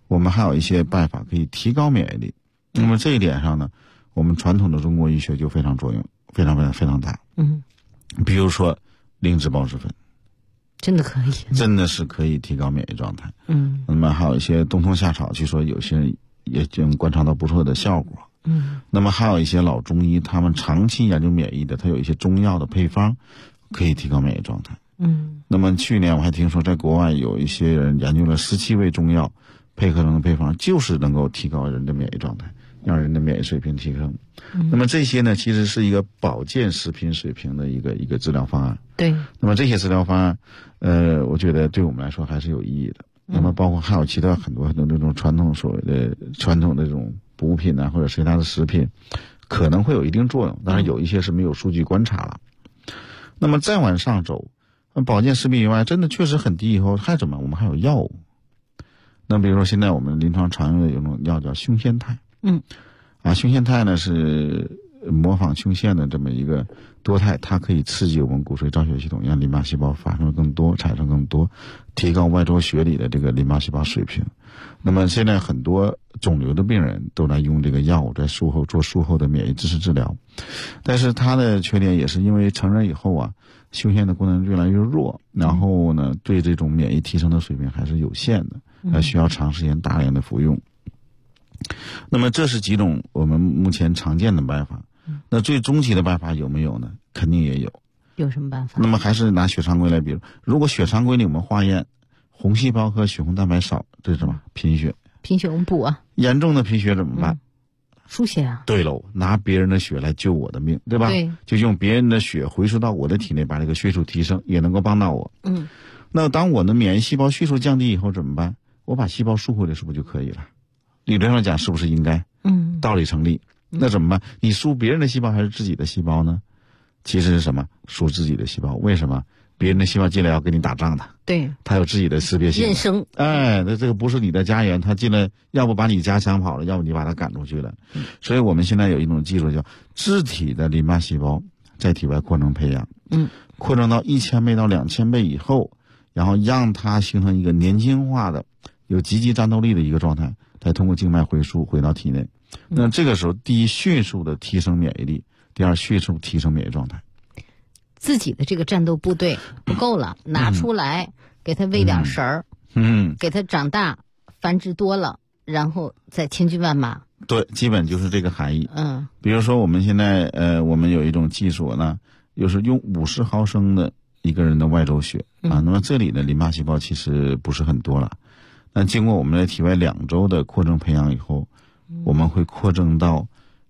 我们还有一些办法可以提高免疫力。那么这一点上呢，我们传统的中国医学就非常作用，非常大。比如说灵芝孢子粉， 真的可以， 真的是可以提高免疫状态。那么还有一些冬虫夏草，据说有些人也已经观察到不错的效果。那么还有一些老中医，他们长期研究免疫的，他有一些中药的配方可以提高免疫状态。那么去年我还听说，在国外有一些人研究了17味中药配合成的配方，就是能够提高人的免疫状态，让人的免疫水平提升。那么这些呢，其实是一个保健食品水平的一个治疗方案。 对。 那么这些治疗方案，我觉得对我们来说还是有意义的。那么包括还有其他很多这种传统所谓的传统的这种补品啊，或者其他的食品，可能会有一定作用，当然有一些是没有数据观察了。那么再往上走，保健食品以外，真的确实很低以后还怎么？我们还有药物。那比如说现在我们临床常用的有种药叫胸腺肽。胸腺肽呢是模仿胸腺的这么一个多肽，它可以刺激我们骨髓造血系统，让淋巴细胞发生更多，产生更多，提高外周血里的这个淋巴细胞水平。那么现在很多肿瘤的病人都来用这个药物，在术后做术后的免疫支持治疗，但是它的缺点也是因为成人以后啊，胸腺的功能越来越弱，然后呢，对这种免疫提升的水平还是有限的，需要长时间大量的服用。那么这是几种我们目前常见的办法。那最终极的办法有没有呢？肯定也有。 有什么办法？ 那么还是拿血常规来比，如果血常规里我们化验红细胞和血红蛋白少，这是什么？贫血。 贫血我们补啊。 严重的贫血怎么办？ 输血啊。 对喽，拿别人的血来救我的命，对吧？ 对。 就用别人的血回输到我的体内，把这个血数提升，也能够帮到我。那当我的免疫细胞血数降低以后怎么办？我把细胞输回来是不是就可以了？理论上讲是不是应该？道理成立。那怎么办？你输别人的细胞还是自己的细胞呢？其实是什么？输自己的细胞。为什么？别人的细胞进来要跟你打仗的。 对。 他有自己的识别性。 认生。 那这个不是你的家园，他进来要不把你家抢跑了，要不你把他赶出去了。所以我们现在有一种技术叫自体的淋巴细胞在体外扩张培养。扩张到1000倍到2000倍以后，然后让它形成一个年轻化的、有积极战斗力的一个状态，再通过静脉回输回到体内。那这个时候，第一，迅速的提升免疫力；第二，迅速提升免疫状态。 自己的这个战斗部队不够了，拿出来给他喂点食儿，给他长大繁殖多了，然后再千军万马。 对，基本就是这个含义。比如说我们现在我们有一种技术呢，就是用50毫升的一个人的外周血那么这里的淋巴细胞其实不是很多了，但经过我们在体外2周的扩增培养以后，我们会扩增到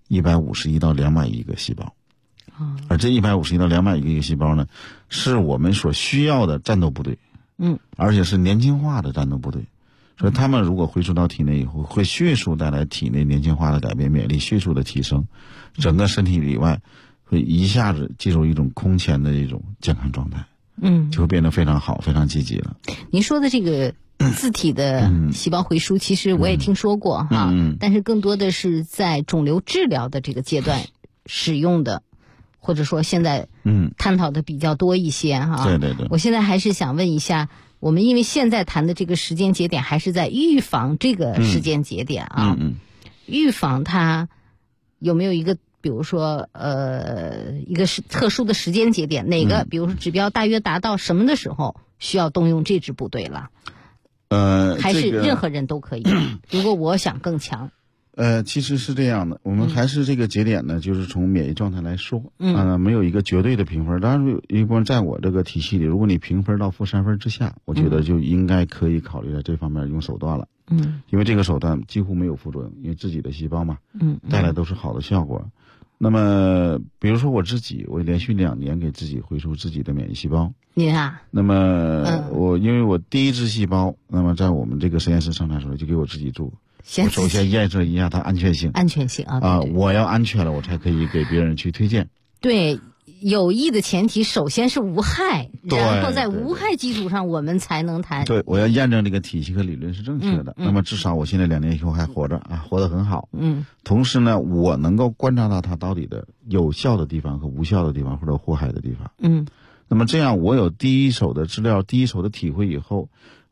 150亿到200亿个细胞。而这150亿到200亿个细胞呢，是我们所需要的战斗部队。而且是年轻化的战斗部队。所以他们如果回输到体内以后，会迅速带来体内年轻化的改变，免疫力迅速的提升，整个身体里外会一下子进入一种空前的一种健康状态。就会变得非常好，非常积极了。 您说的这个自体的细胞回输，其实我也听说过但是更多的是在肿瘤治疗的这个阶段使用的，或者说现在探讨的比较多一些对对对。 我现在还是想问一下，我们因为现在谈的这个时间节点还是在预防这个时间节点预防它有没有一个比如说一个特殊的时间节点，哪个比如说指标大约达到什么的时候需要动用这支部队了？还是任何人都可以？如果我想更强。 其实是这样的，我们还是这个节点呢，就是从免疫状态来说，没有一个绝对的评分。当然，一般在我这个体系里，如果你评分到负3分之下，我觉得就应该可以考虑在这方面用手段了。因为这个手段几乎没有副作用，因为自己的细胞嘛，带来都是好的效果。那么，比如说我自己，我连续2年给自己回输自己的免疫细胞。 您啊？ 那么因为我第一支细胞，那么在我们这个实验室生产时候就给我自己做。我首先验证一下它安全性。 安全性啊！ 我要安全了，我才可以给别人去推荐。 对，有益的前提首先是无害，然后在无害基础上我们才能谈。 对，我要验证这个体系和理论是正确的。那么至少我现在2年以后还活着活得很好。同时呢，我能够观察到它到底的有效的地方和无效的地方，或者祸害的地方。那么这样我有第一手的资料、第一手的体会以后，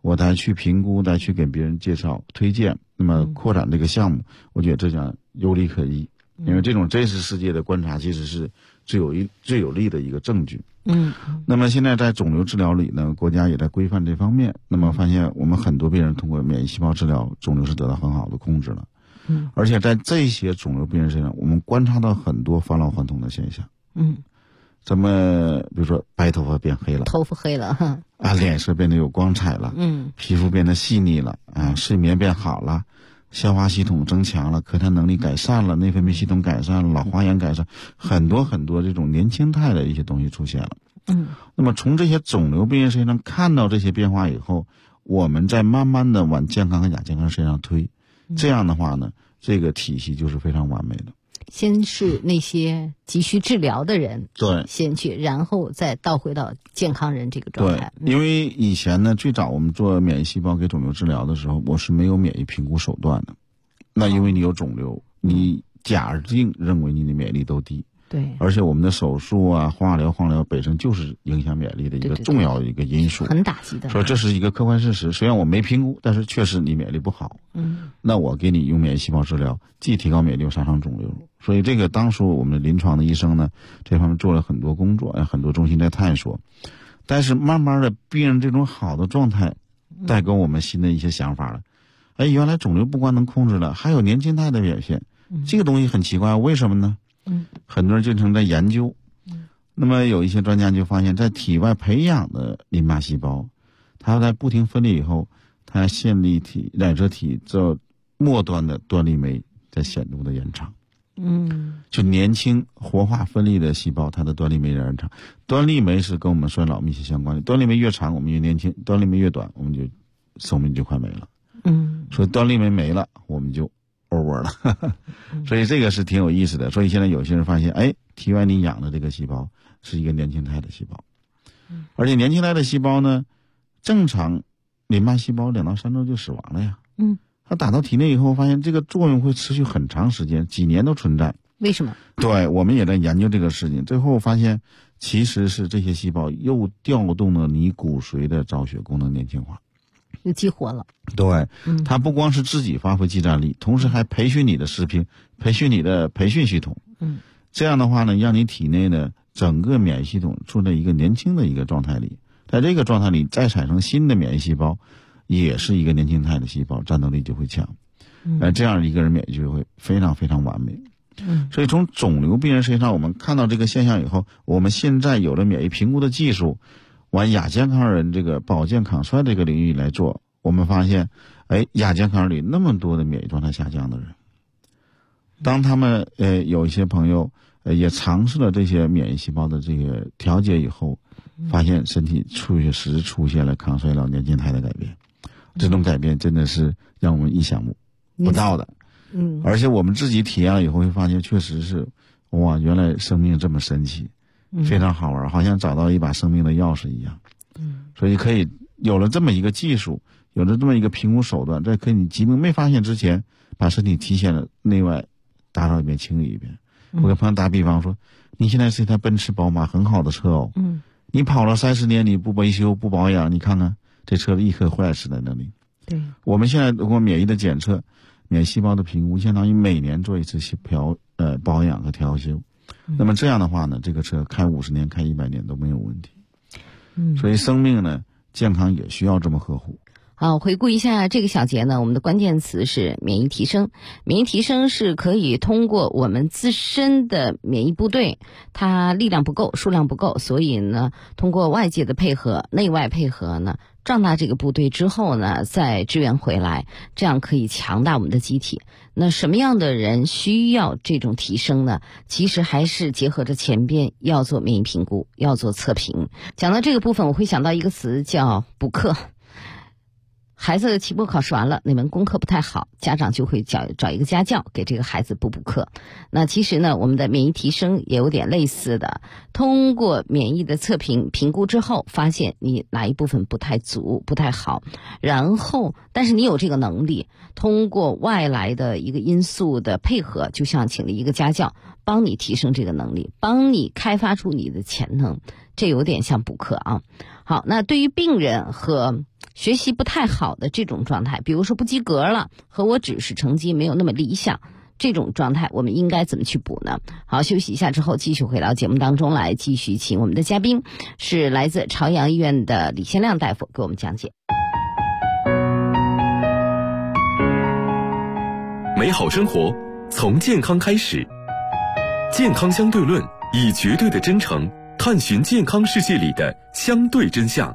我再去评估，再去给别人介绍推荐，那么扩展这个项目，我觉得这讲有理可依，因为这种真实世界的观察其实是最有力的一个证据。那么现在在肿瘤治疗里呢，国家也在规范这方面，那么发现我们很多病人通过免疫细胞治疗，肿瘤是得到很好的控制了。而且在这些肿瘤病人身上，我们观察到很多返老还童的现象。怎么比如说白头发变黑了， 头发黑了脸色变得有光彩了，皮肤变得细腻了，睡眠变好了，消化系统增强了，咳痰能力改善了，内分泌系统改善了，老花眼改善，很多很多这种年轻态的一些东西出现了。那么从这些肿瘤病人身上看到这些变化以后，我们再慢慢的往健康和亚健康身上推，这样的话呢，这个体系就是非常完美的。 先是那些急需治疗的人， 对， 先去，然后再倒回到健康人这个状态。 对，因为以前呢，最早我们做免疫细胞给肿瘤治疗的时候，我是没有免疫评估手段的。那因为你有肿瘤，你假定认为你的免疫力都低。 对， 而且我们的手术啊、化疗、放疗本身就是影响免疫力的一个重要的一个因素， 很打击的。 所以这是一个客观事实。虽然我没评估，但是确实你免疫力不好。那我给你用免疫细胞治疗，既提高免疫力又杀伤肿瘤。所以这个当初我们的临床的医生呢，这方面做了很多工作，很多中心在探索。但是慢慢的，病人这种好的状态，带给我们新的一些想法了。原来肿瘤不光能控制了，还有年轻态的表现。这个东西很奇怪，为什么呢？很多人经常在研究。那么有一些专家就发现，在体外培养的淋巴细胞，它在不停分裂以后，它线粒体、染色体这末端的端粒酶在显著的延长。就年轻活化分裂的细胞，它的端粒酶延长。端粒酶是跟我们衰老密切相关的，端粒酶越长我们越年轻，端粒酶越短我们就寿命就快没了。所以端粒酶没了我们就 over 了。所以这个是挺有意思的。所以现在有些人发现，体外你养的这个细胞是一个年轻态的细胞，而且年轻态的细胞呢，正常淋巴细胞2到3周就死亡了呀。它打到体内以后，发现这个作用会持续很长时间，几年都存在。 为什么？ 对，我们也在研究这个事情，最后发现其实是这些细胞又调动了你骨髓的造血功能年轻化， 又激活了。 对，它不光是自己发挥技战力，同时还培训你的士兵，培训你的培训系统。这样的话呢，让你体内呢整个免疫系统处在一个年轻的一个状态里，在这个状态里再产生新的免疫细胞，也是一个年轻态的细胞，战斗力就会强。这样一个人免疫就会非常非常完美。所以从肿瘤病人身上我们看到这个现象以后，我们现在有了免疫评估的技术，往亚健康人这个保健抗衰这个领域来做，我们发现亚健康人里那么多的免疫状态下降的人，当他们有一些朋友也尝试了这些免疫细胞的这个调节以后，发现身体确实出现了抗衰老年轻态的改变。这种改变真的是让我们意想不到的。而且我们自己体验了以后会发现，确实是哇，原来生命这么神奇，非常好玩，好像找到一把生命的钥匙一样。所以可以有了这么一个技术，有了这么一个评估手段，在可以你疾病没发现之前，把身体提前了内外打扫一遍，清理一遍。我跟朋友打比方说，你现在是一台奔驰宝马很好的车哦，你跑了30年，你不维修不保养，你看看这车立刻坏死在那里。 对， 我们现在通过免疫的检测，免疫细胞的评估，相当于每年做一次保养和调修。那么这样的话呢，这个车开50年、开100年都没有问题。所以生命呢，健康也需要这么呵护。 好，回顾一下这个小节呢，我们的关键词是免疫提升。免疫提升是可以通过我们自身的免疫部队，它力量不够，数量不够，所以呢，通过外界的配合，内外配合呢，壮大这个部队之后呢，再支援回来，这样可以强大我们的机体。那什么样的人需要这种提升呢？其实还是结合着前边要做免疫评估，要做测评。讲到这个部分，我会想到一个词叫补课。孩子期末考试完了，那门功课不太好，家长就会找一个家教给这个孩子补课。那其实呢，我们的免疫提升也有点类似的，通过免疫的测评评估之后，发现你哪一部分不太足、不太好，然后但是你有这个能力，通过外来的一个因素的配合，就像请了一个家教，帮你提升这个能力，帮你开发出你的潜能，这有点像补课啊。好，那对于病人和学习不太好的这种状态，比如说不及格了，和我只是成绩没有那么理想，这种状态我们应该怎么去补呢？好，休息一下之后继续回到节目当中来，继续请我们的嘉宾是来自朝阳医院的李先亮大夫给我们讲解。 美好生活从健康开始，健康相对论以绝对的真诚探寻健康世界里的相对真相。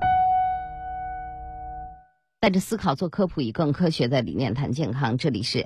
带着思考做科普，以更科学的理念谈健康。这里是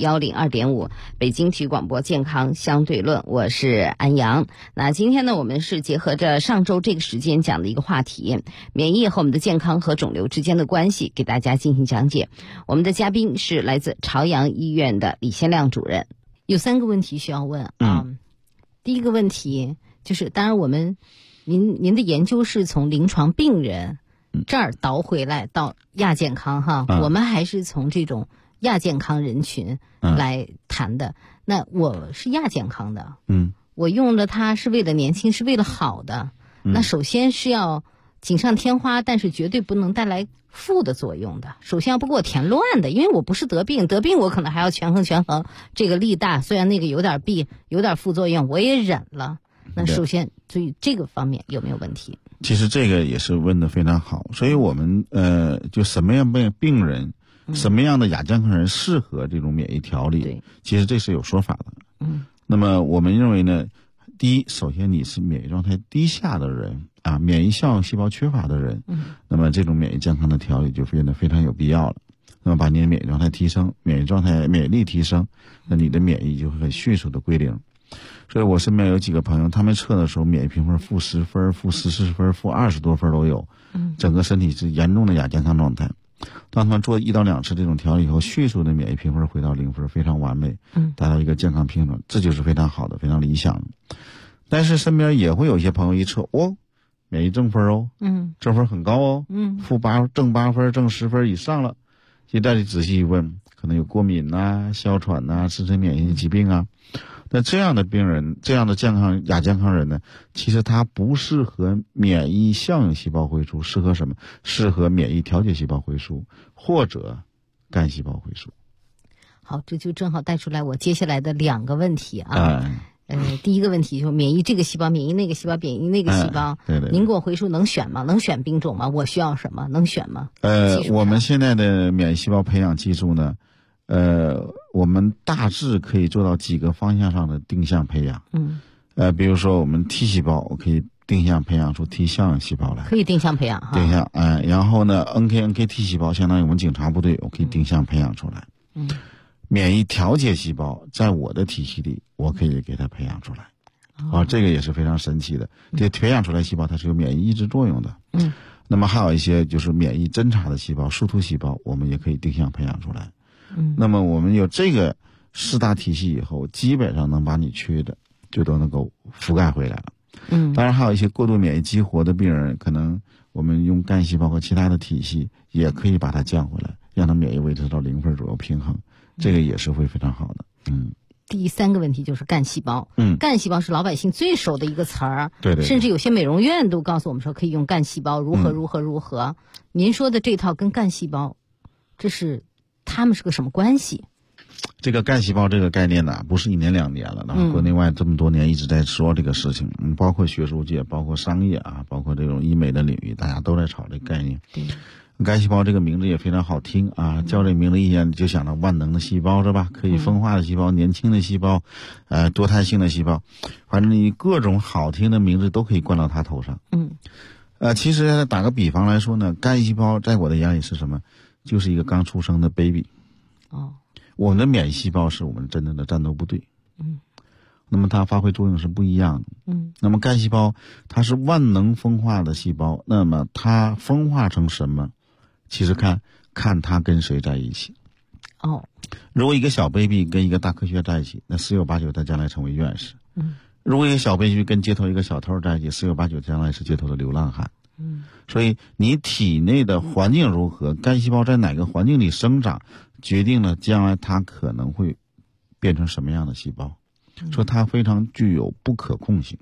FM102.5 北京体育广播健康相对论，我是安阳。那今天呢，我们是结合着上周这个时间讲的一个话题，免疫和我们的健康和肿瘤之间的关系，给大家进行讲解。我们的嘉宾是来自朝阳医院的李先亮主任。有3个问题需要问啊。第一个问题就是，当然我们您的研究是从临床病人这儿倒回来到亚健康哈，我们还是从这种亚健康人群来谈的。那我是亚健康的，我用了它是为了年轻，是为了好的。那首先是要锦上添花，但是绝对不能带来负的作用的。首先要不给我填乱的，因为我不是得病我可能还要权衡这个力大，虽然那个有点弊，有点副作用，我也忍了。那首先所以这个方面有没有问题？ 其实这个也是问得非常好，所以我们就什么样的病人，什么样的亚健康人适合这种免疫调理，其实这是有说法的。那么我们认为呢，第一，首先你是免疫状态低下的人啊，免疫效应细胞缺乏的人，那么这种免疫健康的调理就变得非常有必要了。那么把你的免疫状态提升，免疫力提升，那你的免疫就会很迅速的归零。所以我身边有几个朋友，他们测的时候免疫评分-10分、-40分、-20多分都有，整个身体是严重的亚健康状态。当他们做1到2次这种调理以后，迅速的免疫评分回到0分，非常完美，达到一个健康平衡，这就是非常好的，非常理想的。但是身边也会有一些朋友一测，免疫正分哦，正分很高哦，正8分、正10分以上了。现在仔细一问，可能有过敏啊、哮喘啊、自身免疫疾病啊。那这样的病人，这样的亚健康人呢，其实他不适合免疫效应细胞回输，适合什么？适合免疫调节细胞回输或者干细胞回输。 好，这就正好带出来我接下来的2个问题啊。第一个问题就是免疫这个细胞，免疫那个细胞，免疫那个细胞。 对。 您给我回数能选吗？能选病种吗？我需要什么？能选吗？ 我们现在的免疫细胞培养技术呢，我们大致可以做到几个方向上的定向培养。比如说我们 T 细胞，我可以定向培养出 T 效应细胞来。 可以定向培养哈。 定向，然后呢 NKT 细胞相当于我们警察部队，我可以定向培养出来。免疫调节细胞在我的体系里，我可以给它培养出来。这个也是非常神奇的。这培养出来细胞它是有免疫抑制作用的。那么还有一些就是免疫侦察的细胞，树突细胞，我们也可以定向培养出来。那么我们有这个4大体系以后，基本上能把你缺的就都能够覆盖回来了。当然还有一些过度免疫激活的病人，可能我们用干细胞和其他的体系也可以把它降回来，让它免疫维持到0分左右平衡，这个也是会非常好的。 第3个问题就是干细胞。干细胞是老百姓最熟的一个词儿， 对， 甚至有些美容院都告诉我们说可以用干细胞，如何。您说的这套跟干细胞，他们是个什么关系？ 这个干细胞这个概念呢，不是1年2年了，国内外这么多年一直在说这个事情，包括学术界，包括商业啊，包括这种医美的领域，大家都在炒这个概念。干细胞这个名字也非常好听啊，叫这名字一眼就想到万能的细胞是吧？可以分化的细胞，年轻的细胞，多态性的细胞，反正你各种好听的名字都可以冠到它头上。其实打个比方来说呢，干细胞在我的眼里是什么？就是一个刚出生的 baby。我们的免疫细胞是我们真正的战斗部队。那么它发挥作用是不一样的。那么干细胞它是万能分化的细胞，那么它分化成什么？其实看它跟谁在一起。如果一个小 baby 跟一个大科学家在一起，那十有八九他将来成为院士。如果一个小 baby 跟街头一个小偷在一起，十有八九将来是街头的流浪汉。所以你体内的环境如何，干细胞在哪个环境里生长，决定了将来它可能会变成什么样的细胞。所以它非常具有不可控性。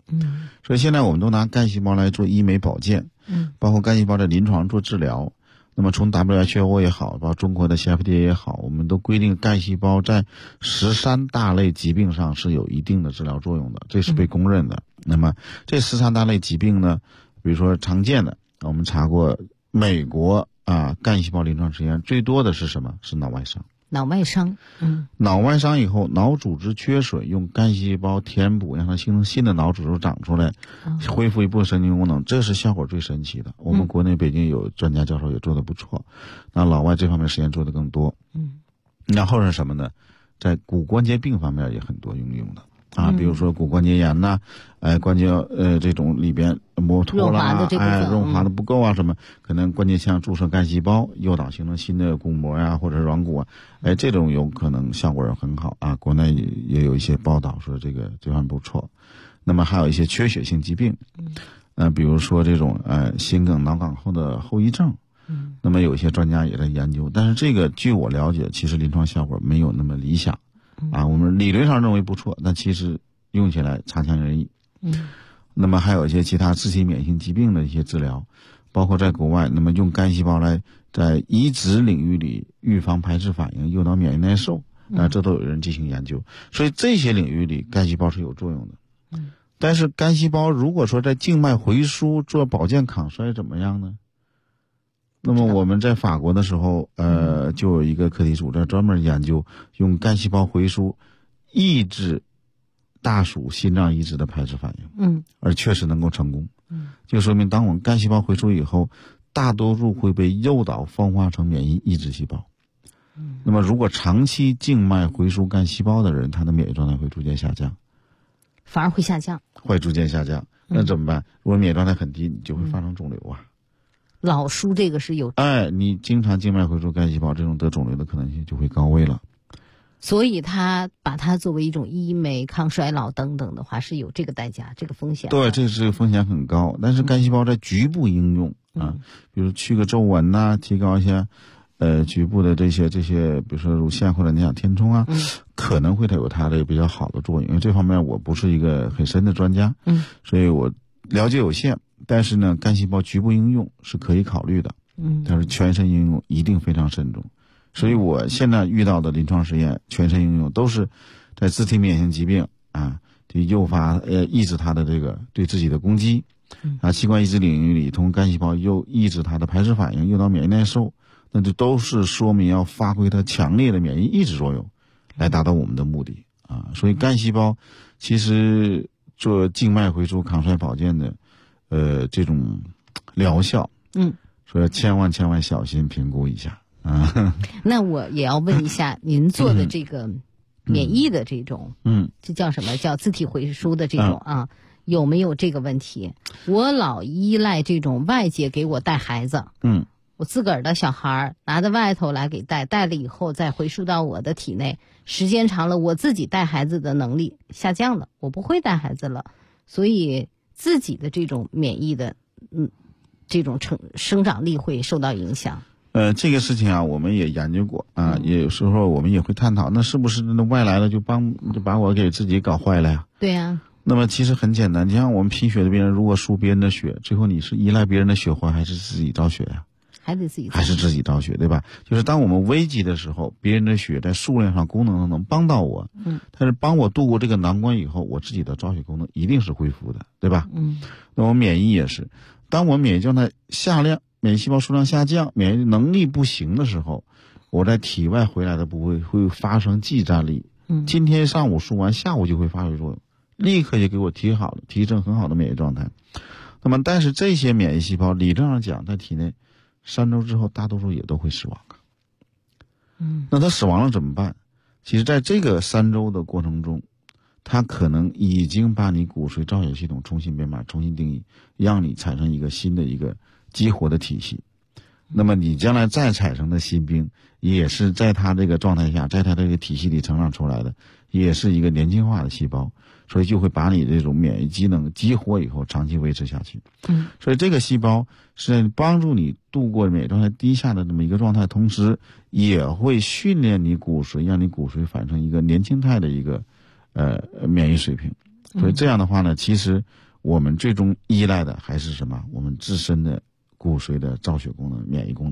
所以现在我们都拿干细胞来做医美保健，包括干细胞在临床做治疗。 那么从 WHO 也好，包括中国的 CFDA 也好，我们都规定干细胞在13大类疾病上是有一定的治疗作用的，这是被公认的。那么这13大类疾病呢，比如说常见的，我们查过美国干细胞临床实验最多的是什么？是脑外伤。 脑外伤， 脑外伤以后，脑组织缺损，用干细胞填补，让它形成新的脑组织长出来，恢复一部分神经功能，这是效果最神奇的。我们国内北京有专家教授也做得不错，那老外这方面实验做得更多。然后是什么呢？在骨关节病方面也很多应用的。比如说骨关节炎呐，关节这种里边磨脱啦，润滑的不够啊，什么可能关节腔注射干细胞，诱导形成新的骨膜呀，或者软骨啊，这种有可能效果很好啊。国内也有一些报道说这方面不错。那么还有一些缺血性疾病，比如说这种心梗、脑梗后的后遗症，那么有一些专家也在研究，但是这个据我了解，其实临床效果没有那么理想。我们理论上认为不错，但其实用起来差强人意。那么还有一些其他自体免疫性疾病的一些治疗，包括在国外，那么用干细胞来在移植领域里预防排斥反应，诱导免疫耐受，这都有人进行研究。所以这些领域里干细胞是有作用的。但是干细胞如果说在静脉回输做保健抗衰怎么样呢？那么我们在法国的时候，就有一个课题组在专门研究用干细胞回输抑制大鼠心脏移植的排斥反应，而确实能够成功。就说明当我们干细胞回输以后，大多数会被诱导分化成免疫抑制细胞。那么如果长期静脉回输干细胞的人，他的免疫状态会逐渐下降， 反而会下降， 会逐渐下降。那怎么办？如果免疫状态很低，你就会发生肿瘤啊。 老输这个是有， 你经常静脉回输干细胞，这种得肿瘤的可能性就会高位了。 所以他把它作为一种医美、抗衰老等等的话，是有这个代价、这个风险。 对，这是风险很高。但是干细胞在局部应用比如去个皱纹呐，提高一些局部的这些，比如说乳腺或者你想填充可能会有它的比较好的作用。因为这方面我不是一个很深的专家，所以我了解有限。但是呢，干细胞局部应用是可以考虑的，但是全身应用一定非常慎重。所以我现在遇到的临床实验，全身应用都是在自体免疫性疾病就诱发抑制它的这个对自己的攻击，器官移植领域里通过干细胞又抑制它的排斥反应，诱导免疫耐受，那这都是说明要发挥它强烈的免疫抑制作用，来达到我们的目的所以干细胞其实做静脉回输抗衰保健的这种疗效，所以千万小心评估一下那我也要问一下，您做的这个免疫的这种，这叫什么？叫自体回输的这种有没有这个问题？我老依赖这种外界给我带孩子，我自个儿的小孩拿到外头来给带了以后再回输到我的体内，时间长了，我自己带孩子的能力下降了，我不会带孩子了，所以自己的这种免疫的这种生长力会受到影响。 这个事情我们也研究过也有时候我们也会探讨，那是不是那外来的就把我给自己搞坏了呀？ 对呀。 那么其实很简单，你像我们贫血的病人，如果输别人的血，最后你是依赖别人的血活还是自己造血呀？ 还得自己造血， 还是自己造血，对吧？就是当我们危急的时候，别人的血在数量上、功能上能帮到我，但是帮我度过这个难关以后，我自己的造血功能一定是恢复的，对吧？那我免疫也是，当我免疫状态下降，免疫细胞数量下降，免疫能力不行的时候，我在体外回来的部位会发生继战力。今天上午输完，下午就会发挥作用，立刻也给我提升很好的免疫状态。那么，但是这些免疫细胞理论上讲，在体内3周之后，大多数也都会死亡。那它死亡了怎么办？其实，在这个3周的过程中，它可能已经把你骨髓造血系统重新编码、重新定义，让你产生一个新的一个激活的体系。那么你将来再产生的新兵，也是在它这个状态下，在它这个体系里成长出来的，也是一个年轻化的细胞，所以就会把你这种免疫机能激活以后长期维持下去。所以这个细胞是在帮助你度过免疫状态低下的这么一个状态，同时也会训练你骨髓，让你骨髓反成一个年轻态的一个免疫水平。所以这样的话呢，其实我们最终依赖的还是什么？我们自身的骨髓的造血功能、免疫功能，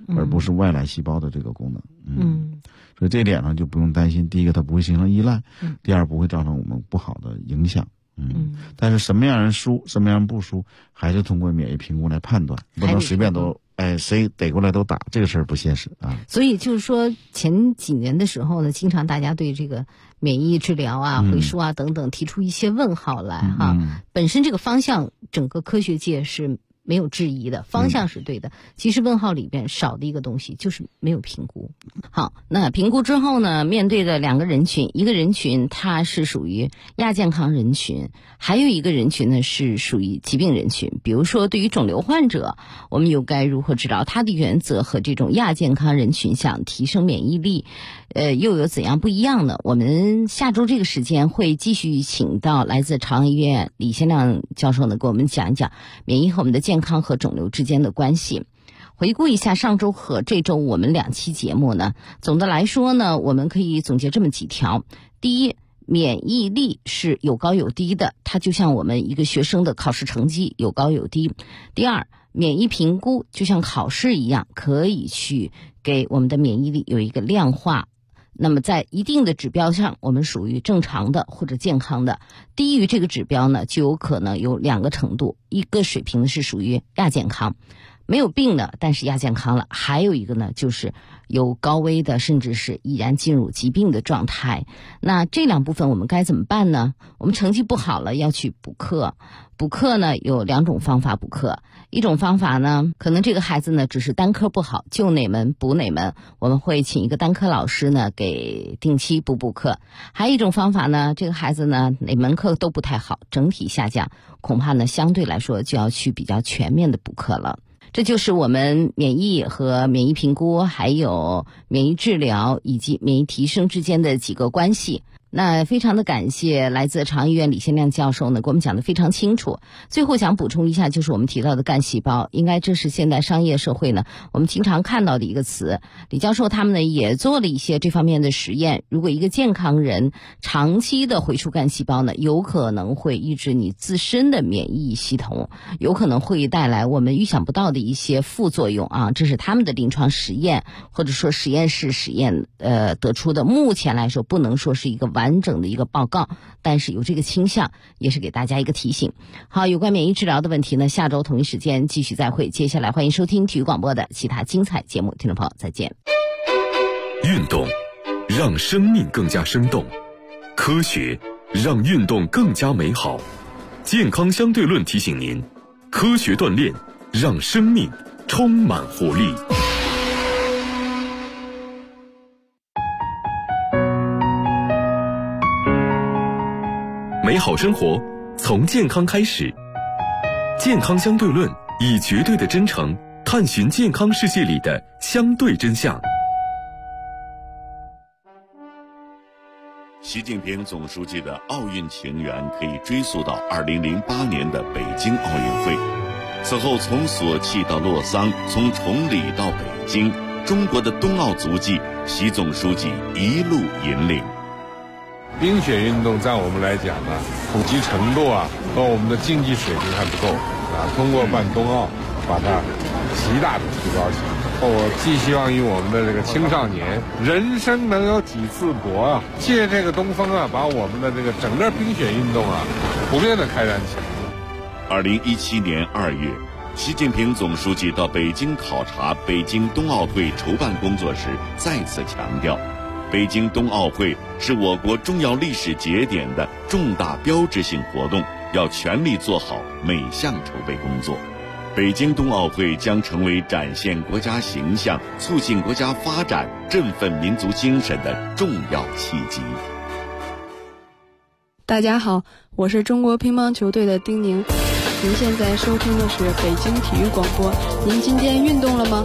而不是外来细胞的这个功能。所以这一点上就不用担心，第一个它不会形成依赖，第二不会造成我们不好的影响。但是什么样人输，什么样人不输，还是通过免疫评估来判断，不能随便都谁逮过来都打，这个事儿不现实啊。 所以就是说，前几年的时候呢，经常大家对这个免疫治疗啊、回输啊等等提出一些问号来哈。本身这个方向，整个科学界是没有质疑的，方向是对的。其实问号里边少的一个东西就是没有评估。好，那评估之后呢，面对的两个人群，一个人群它是属于亚健康人群，还有一个人群呢是属于疾病人群。比如说对于肿瘤患者，我们又该如何治疗？它的原则和这种亚健康人群想提升免疫力又有怎样不一样呢？我们下周这个时间会继续请到来自朝阳医院李先亮教授呢，给我们讲一讲免疫和我们的健康和肿瘤之间的关系。回顾一下上周和这周我们2期节目呢，总的来说呢，我们可以总结这么几条。第一，免疫力是有高有低的，它就像我们一个学生的考试成绩有高有低。第二，免疫评估就像考试一样，可以去给我们的免疫力有一个量化。那么在一定的指标上，我们属于正常的或者健康的，低于这个指标呢，就有可能有2个程度，一个水平是属于亚健康，没有病的，但是亚健康了；还有一个呢，就是有高危的，甚至是已然进入疾病的状态。那这2部分我们该怎么办呢？我们成绩不好了，要去补课。补课呢有2种方法补课，一种方法呢，可能这个孩子呢只是单科不好，就哪门补哪门，我们会请一个单科老师呢给定期补课。还有一种方法呢，这个孩子呢哪门课都不太好，整体下降，恐怕呢相对来说就要去比较全面的补课了。这就是我们免疫和免疫评估，还有免疫治疗以及免疫提升之间的几个关系。那非常的感谢来自朝阳医院李先亮教授呢，给我们讲得非常清楚。最后想补充一下，就是我们提到的干细胞，应该这是现代商业社会呢我们经常看到的一个词。李教授他们呢也做了一些这方面的实验，如果一个健康人长期的回输干细胞呢，有可能会抑制你自身的免疫系统，有可能会带来我们预想不到的一些副作用啊，这是他们的临床实验或者说实验室实验得出的。目前来说不能说是一个完整的一个报告，但是有这个倾向，也是给大家一个提醒。好，有关免疫治疗的问题呢，下周同一时间继续再会。接下来欢迎收听体育广播的其他精彩节目，听众朋友再见。 运动让生命更加生动，科学让运动更加美好。健康相对论提醒您，科学锻炼让生命充满活力。美好生活从健康开始，健康相对论以绝对的真诚探寻健康世界里的相对真相。 习近平总书记的奥运情缘可以追溯到2008年的北京奥运会，此后从索契到洛桑，从崇礼到北京，中国的冬奥足迹，习总书记一路引领。 冰雪运动在我们来讲呢，普及程度和我们的竞技水平还不够通过办冬奥把它极大的提高起来。我寄希望于我们的这个青少年，人生能有几次搏借这个东风把我们的这个整个冰雪运动普遍的开展起来。 2017年2月，习近平总书记到北京考察北京冬奥会筹办工作时，再次强调，北京冬奥会是我国重要历史节点的重大标志性活动，要全力做好每项筹备工作。北京冬奥会将成为展现国家形象、促进国家发展、振奋民族精神的重要契机。 大家好，我是中国乒乓球队的丁宁，您现在收听的是北京体育广播。您今天运动了吗？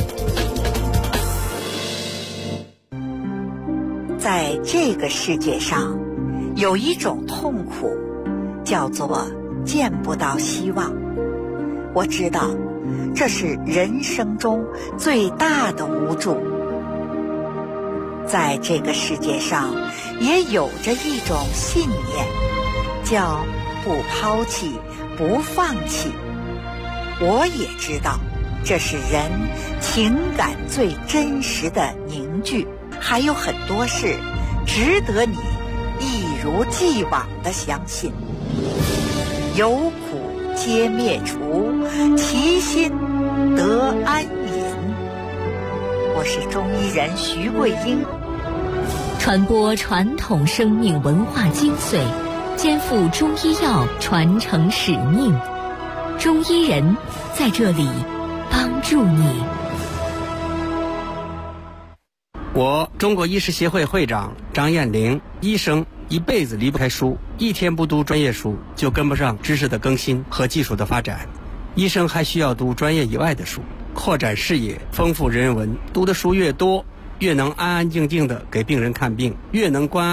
在这个世界上，有一种痛苦，叫做见不到希望。我知道，这是人生中最大的无助。在这个世界上，也有着一种信念，叫不抛弃，不放弃。我也知道， 这是人情感最真实的凝聚。还有很多事值得你一如既往的相信。有苦皆灭除，其心得安隐。我是中医人徐桂英， 传播传统生命文化精髓，肩负中医药传承使命。中医人在这里帮助你。 我中国医师协会会长张彦玲，医生一辈子离不开书，一天不读专业书就跟不上知识的更新和技术的发展。医生还需要读专业以外的书，扩展视野，丰富人文。读的书越多，越能安安静静地给病人看病，越能关爱